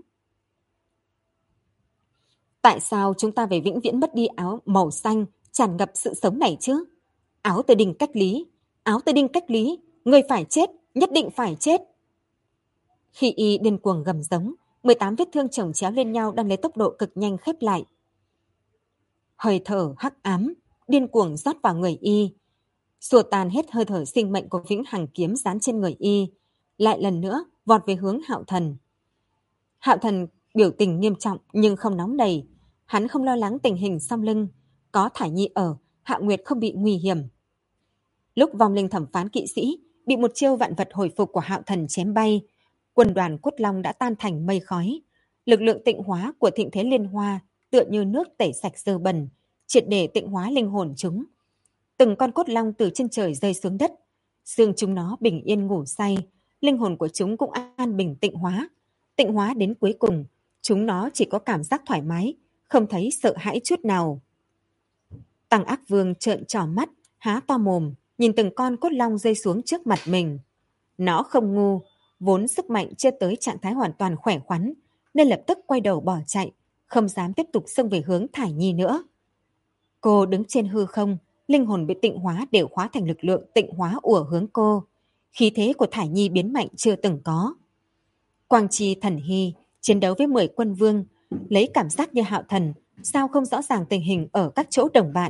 A: Tại sao chúng ta phải vĩnh viễn mất đi áo màu xanh tràn ngập sự sống này chứ? Áo tơ đinh cách lý, áo tơ đinh cách lý, người phải chết, nhất định phải chết. Khi y điên cuồng gầm giống, 18 vết thương chồng chéo lên nhau đang lấy tốc độ cực nhanh khép lại. Hơi thở hắc ám, điên cuồng rót vào người y, xua tan hết hơi thở sinh mệnh của vĩnh hằng kiếm dán trên người y, lại lần nữa vọt về hướng Hạo Thần. Hạo Thần biểu tình nghiêm trọng nhưng không nóng nảy, hắn không lo lắng tình hình sau lưng, có Thải Nhi ở, Hạo Nguyệt không bị nguy hiểm. Lúc vong linh thẩm phán kỵ sĩ bị một chiêu vạn vật hồi phục của Hạo Thần chém bay, quân đoàn Cốt Long đã tan thành mây khói. Lực lượng tịnh hóa của thịnh thế liên hoa tựa như nước tẩy sạch dơ bẩn, triệt để tịnh hóa linh hồn chúng. Từng con cốt long từ trên trời rơi xuống đất, xương chúng nó bình yên ngủ say, linh hồn của chúng cũng an bình tịnh hóa đến cuối cùng, chúng nó chỉ có cảm giác thoải mái, không thấy sợ hãi chút nào. Tăng Ác Vương trợn tròn mắt, há to mồm, nhìn từng con cốt long rơi xuống trước mặt mình. Nó không ngu, vốn sức mạnh chưa tới trạng thái hoàn toàn khỏe khoắn, nên lập tức quay đầu bỏ chạy, không dám tiếp tục xông về hướng Thải Nhi nữa. Cô đứng trên hư không, linh hồn bị tịnh hóa đều hóa thành lực lượng tịnh hóa ùa hướng cô. Khí thế của Thải Nhi biến mạnh chưa từng có. Quang Chi Thần Hy chiến đấu với 10 quân vương, lấy cảm giác như Hạo Thần, sao không rõ ràng tình hình ở các chỗ đồng bạn.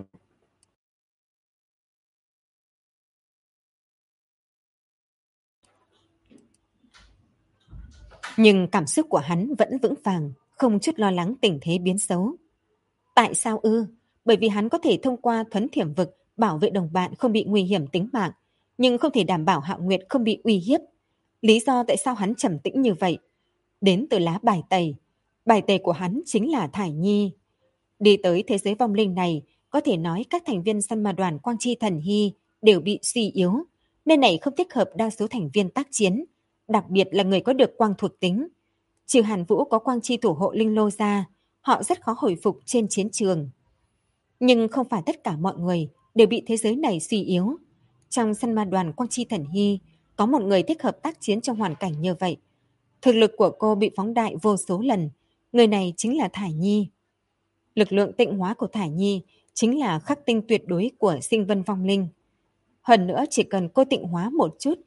A: Nhưng cảm xúc của hắn vẫn vững vàng, không chút lo lắng tình thế biến xấu. Tại sao ư? Bởi vì hắn có thể thông qua thuấn thiểm vực bảo vệ đồng bạn không bị nguy hiểm tính mạng, nhưng không thể đảm bảo Hạo Nguyệt không bị uy hiếp. Lý do tại sao hắn trầm tĩnh như vậy đến từ lá bài tẩy. Bài tẩy của hắn chính là Thải Nhi. Đi tới thế giới vong linh này, có thể nói các thành viên săn ma đoàn Quang Chi Thần Hy đều bị suy yếu, nên này không thích hợp đa số thành viên tác chiến, đặc biệt là người có được quang thuộc tính. Trừ Hàn Vũ có Quang Chi thủ hộ linh lô ra, họ rất khó hồi phục trên chiến trường. Nhưng không phải tất cả mọi người đều bị thế giới này suy yếu. Trong săn ma đoàn Quang Chi Thần Hy, có một người thích hợp tác chiến trong hoàn cảnh như vậy. Thực lực của cô bị phóng đại vô số lần, người này chính là Thải Nhi. Lực lượng tịnh hóa của Thải Nhi chính là khắc tinh tuyệt đối của sinh vân vong linh. Hơn nữa chỉ cần cô tịnh hóa một chút.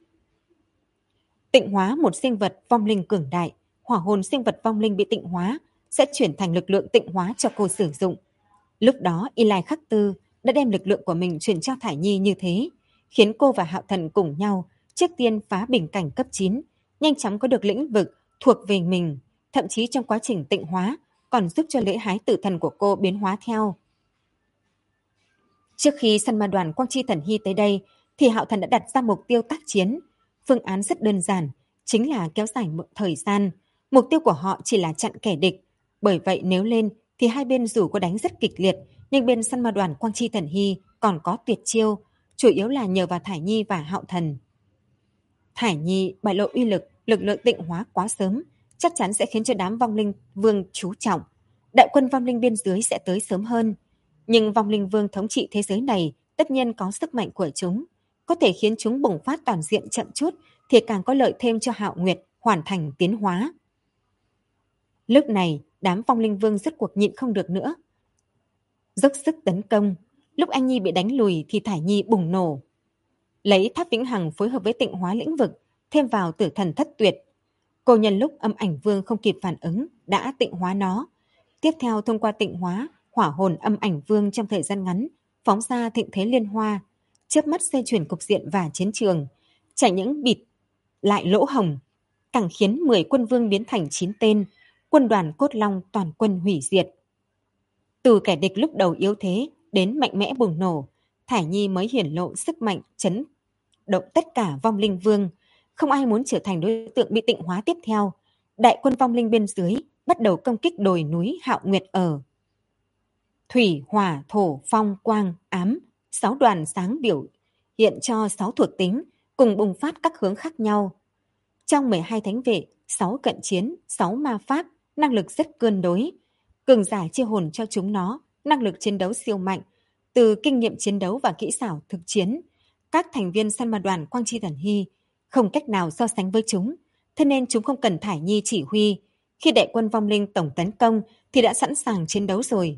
A: Tịnh hóa một sinh vật vong linh cường đại, hỏa hồn sinh vật vong linh bị tịnh hóa sẽ chuyển thành lực lượng tịnh hóa cho cô sử dụng. Lúc đó Y Lai Khắc Tư đã đem lực lượng của mình chuyển cho Thải Nhi như thế, khiến cô và Hạo Thần cùng nhau trước tiên phá bình cảnh cấp 9, nhanh chóng có được lĩnh vực thuộc về mình, thậm chí trong quá trình tịnh hóa còn giúp cho lễ hái tử thần của cô biến hóa theo. Trước khi săn ma đoàn Quang Chi Thần Hy tới đây, thì Hạo Thần đã đặt ra mục tiêu tác chiến. Phương án rất đơn giản, chính là kéo dài một thời gian. Mục tiêu của họ chỉ là chặn kẻ địch. Bởi vậy nếu lên thì hai bên dù có đánh rất kịch liệt, nhưng bên săn ma đoàn Quang Chi Thần Hy còn có tuyệt chiêu, chủ yếu là nhờ vào Thải Nhi và Hạo Thần. Thải Nhi bại lộ uy lực, lực lượng tịnh hóa quá sớm, chắc chắn sẽ khiến cho đám vong linh vương chú trọng. Đại quân vong linh bên dưới sẽ tới sớm hơn. Nhưng vong linh vương thống trị thế giới này tất nhiên có sức mạnh của chúng, có thể khiến chúng bùng phát toàn diện chậm chút thì càng có lợi thêm cho Hạo Nguyệt hoàn thành tiến hóa. Lúc này, đám vong linh vương rốt cuộc nhịn không được nữa. Dốc sức tấn công, lúc Anh Nhi bị đánh lùi thì Thải Nhi bùng nổ. Lấy Tháp Vĩnh Hằng phối hợp với tịnh hóa lĩnh vực, thêm vào tử thần thất tuyệt. Cô nhân lúc âm ảnh vương không kịp phản ứng, đã tịnh hóa nó. Tiếp theo thông qua tịnh hóa, hỏa hồn âm ảnh vương trong thời gian ngắn, phóng ra thịnh thế liên hoa, chớp mắt xoay chuyển cục diện và chiến trường, chẳng những bịt lại lỗ hồng, càng khiến 10 quân vương biến thành 9 tên, quân đoàn Cốt Long toàn quân hủy diệt. Từ kẻ địch lúc đầu yếu thế đến mạnh mẽ bùng nổ, Thải Nhi mới hiển lộ sức mạnh chấn động tất cả vong linh vương. Không ai muốn trở thành đối tượng bị tịnh hóa tiếp theo. Đại quân vong linh bên dưới bắt đầu công kích đồi núi Hạo Nguyệt ở. Thủy, hỏa, thổ, phong, quang, ám, 6 đoàn sáng biểu hiện cho 6 thuộc tính, cùng bùng phát các hướng khác nhau. Trong 12 thánh vệ, 6 cận chiến, 6 ma pháp, năng lực rất cân đối. Cường giả chia hồn cho chúng nó, năng lực chiến đấu siêu mạnh. Từ kinh nghiệm chiến đấu và kỹ xảo thực chiến, các thành viên săn ma đoàn Quang Chi Thần Hy không cách nào so sánh với chúng, thế nên chúng không cần Thải Nhi chỉ huy. Khi đại quân vong linh tổng tấn công thì đã sẵn sàng chiến đấu rồi.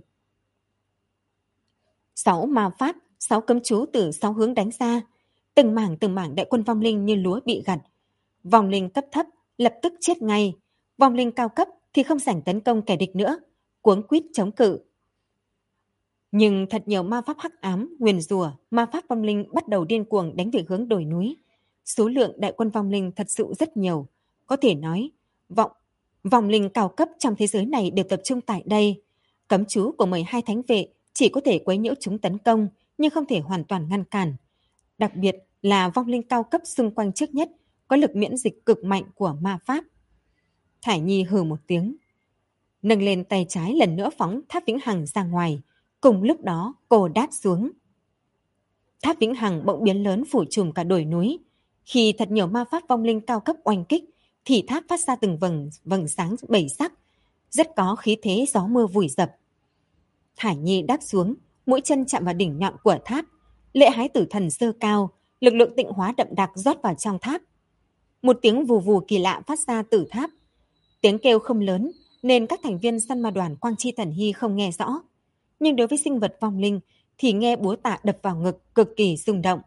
A: 6 ma pháp, 6 cấm chú từ 6 hướng đánh ra. Từng mảng đại quân vong linh như lúa bị gặt. Vong linh cấp thấp lập tức chết ngay. Vong linh cao cấp thì không rảnh tấn công kẻ địch nữa, cuống quýt chống cự. Nhưng thật nhiều ma pháp hắc ám, nguyền rủa, ma pháp vong linh bắt đầu điên cuồng đánh về hướng đồi núi. Số lượng đại quân vong linh thật sự rất nhiều. Có thể nói, vong linh cao cấp trong thế giới này đều tập trung tại đây. Cấm chú của 12 thánh vệ chỉ có thể quấy nhiễu chúng tấn công, nhưng không thể hoàn toàn ngăn cản. Đặc biệt là vong linh cao cấp xung quanh trước nhất có lực miễn dịch cực mạnh của ma pháp. Thải Nhi hừ một tiếng, nâng lên tay trái lần nữa phóng Tháp Vĩnh Hằng ra ngoài. Cùng lúc đó cô đáp xuống. Tháp Vĩnh Hằng bỗng biến lớn phủ trùm cả đồi núi. Khi thật nhiều ma pháp vong linh cao cấp oanh kích thì tháp phát ra từng vầng sáng bảy sắc, rất có khí thế gió mưa vùi dập. Thải Nhi đáp xuống, mũi chân chạm vào đỉnh nhọn của tháp. Lễ hái tử thần giơ cao, lực lượng tịnh hóa đậm đặc rót vào trong tháp. Một tiếng vù vù kỳ lạ phát ra từ tháp. Tiếng kêu không lớn nên các thành viên săn ma đoàn Quang Chi Thần Hy không nghe rõ. Nhưng đối với sinh vật vong linh thì nghe búa tạ đập vào ngực cực kỳ rung động.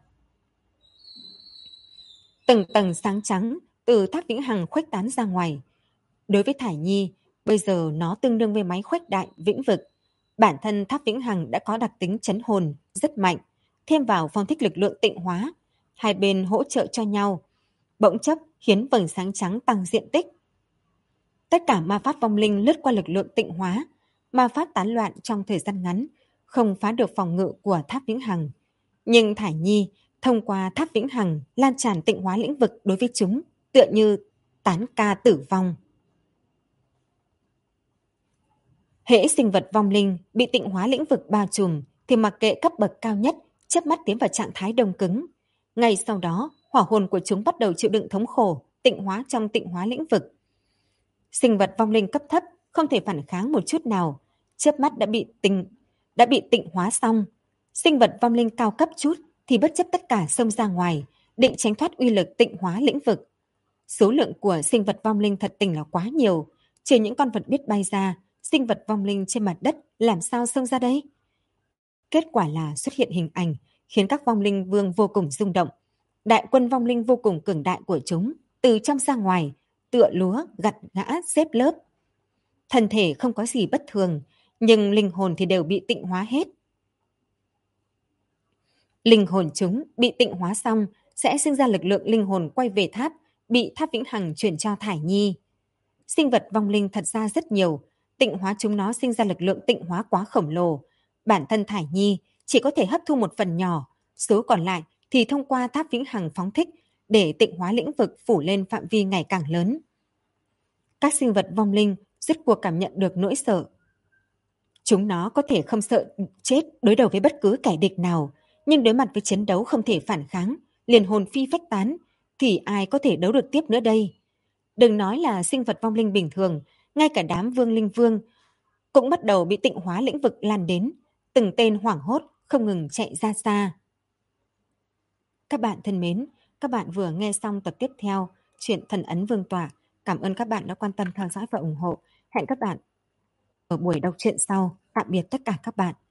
A: Từng tầng sáng trắng từ Tháp Vĩnh Hằng khuếch tán ra ngoài. Đối với Thải Nhi, bây giờ nó tương đương với máy khuếch đại vĩnh vực. Bản thân Tháp Vĩnh Hằng đã có đặc tính chấn hồn rất mạnh, thêm vào phong thích lực lượng tịnh hóa, hai bên hỗ trợ cho nhau, bỗng chốc khiến vầng sáng trắng tăng diện tích. Tất cả ma pháp vong linh lướt qua lực lượng tịnh hóa, ma pháp tán loạn trong thời gian ngắn, không phá được phòng ngự của tháp vĩnh hằng. Nhưng Thải Nhi thông qua tháp vĩnh hằng lan tràn tịnh hóa lĩnh vực đối với chúng, tựa như tán ca tử vong. Hễ sinh vật vong linh bị tịnh hóa lĩnh vực bao trùm thì mặc kệ cấp bậc cao nhất, chớp mắt tiến vào trạng thái đông cứng. Ngay sau đó, hỏa hồn của chúng bắt đầu chịu đựng thống khổ, tịnh hóa trong tịnh hóa lĩnh vực. Sinh vật vong linh cấp thấp không thể phản kháng một chút nào, chớp mắt đã bị tịnh hóa xong. Sinh vật vong linh cao cấp chút thì bất chấp tất cả xông ra ngoài, định tránh thoát uy lực tịnh hóa lĩnh vực. Số lượng của sinh vật vong linh thật tình là quá nhiều, trừ những con vật biết bay ra, sinh vật vong linh trên mặt đất làm sao xông ra đây? Kết quả là xuất hiện hình ảnh khiến các vong linh vương vô cùng rung động. Đại quân vong linh vô cùng cường đại của chúng từ trong ra ngoài, tựa lúa gặt ngã xếp lớp. Thân thể không có gì bất thường, nhưng linh hồn thì đều bị tịnh hóa hết. Linh hồn chúng bị tịnh hóa xong sẽ sinh ra lực lượng linh hồn quay về tháp, bị tháp vĩnh hằng chuyển cho Thải Nhi. Sinh vật vong linh thật ra rất nhiều, tịnh hóa chúng nó sinh ra lực lượng tịnh hóa quá khổng lồ. Bản thân Thải Nhi chỉ có thể hấp thu một phần nhỏ, số còn lại thì thông qua tháp vĩnh hằng phóng thích để tịnh hóa lĩnh vực phủ lên phạm vi ngày càng lớn. Các sinh vật vong linh rốt cuộc cảm nhận được nỗi sợ. Chúng nó có thể không sợ chết đối đầu với bất cứ kẻ địch nào, nhưng đối mặt với chiến đấu không thể phản kháng, liền hồn phi phách tán, thì ai có thể đấu được tiếp nữa đây? Đừng nói là sinh vật vong linh bình thường, ngay cả đám vương linh vương cũng bắt đầu bị tịnh hóa lĩnh vực lan đến, từng tên hoảng hốt không ngừng chạy ra xa. Các bạn thân mến, các bạn vừa nghe xong tập tiếp theo truyện Thần Ấn Vương Tọa. Cảm ơn các bạn đã quan tâm theo dõi và ủng hộ. Hẹn các bạn ở buổi đọc truyện sau. Tạm biệt tất cả các bạn.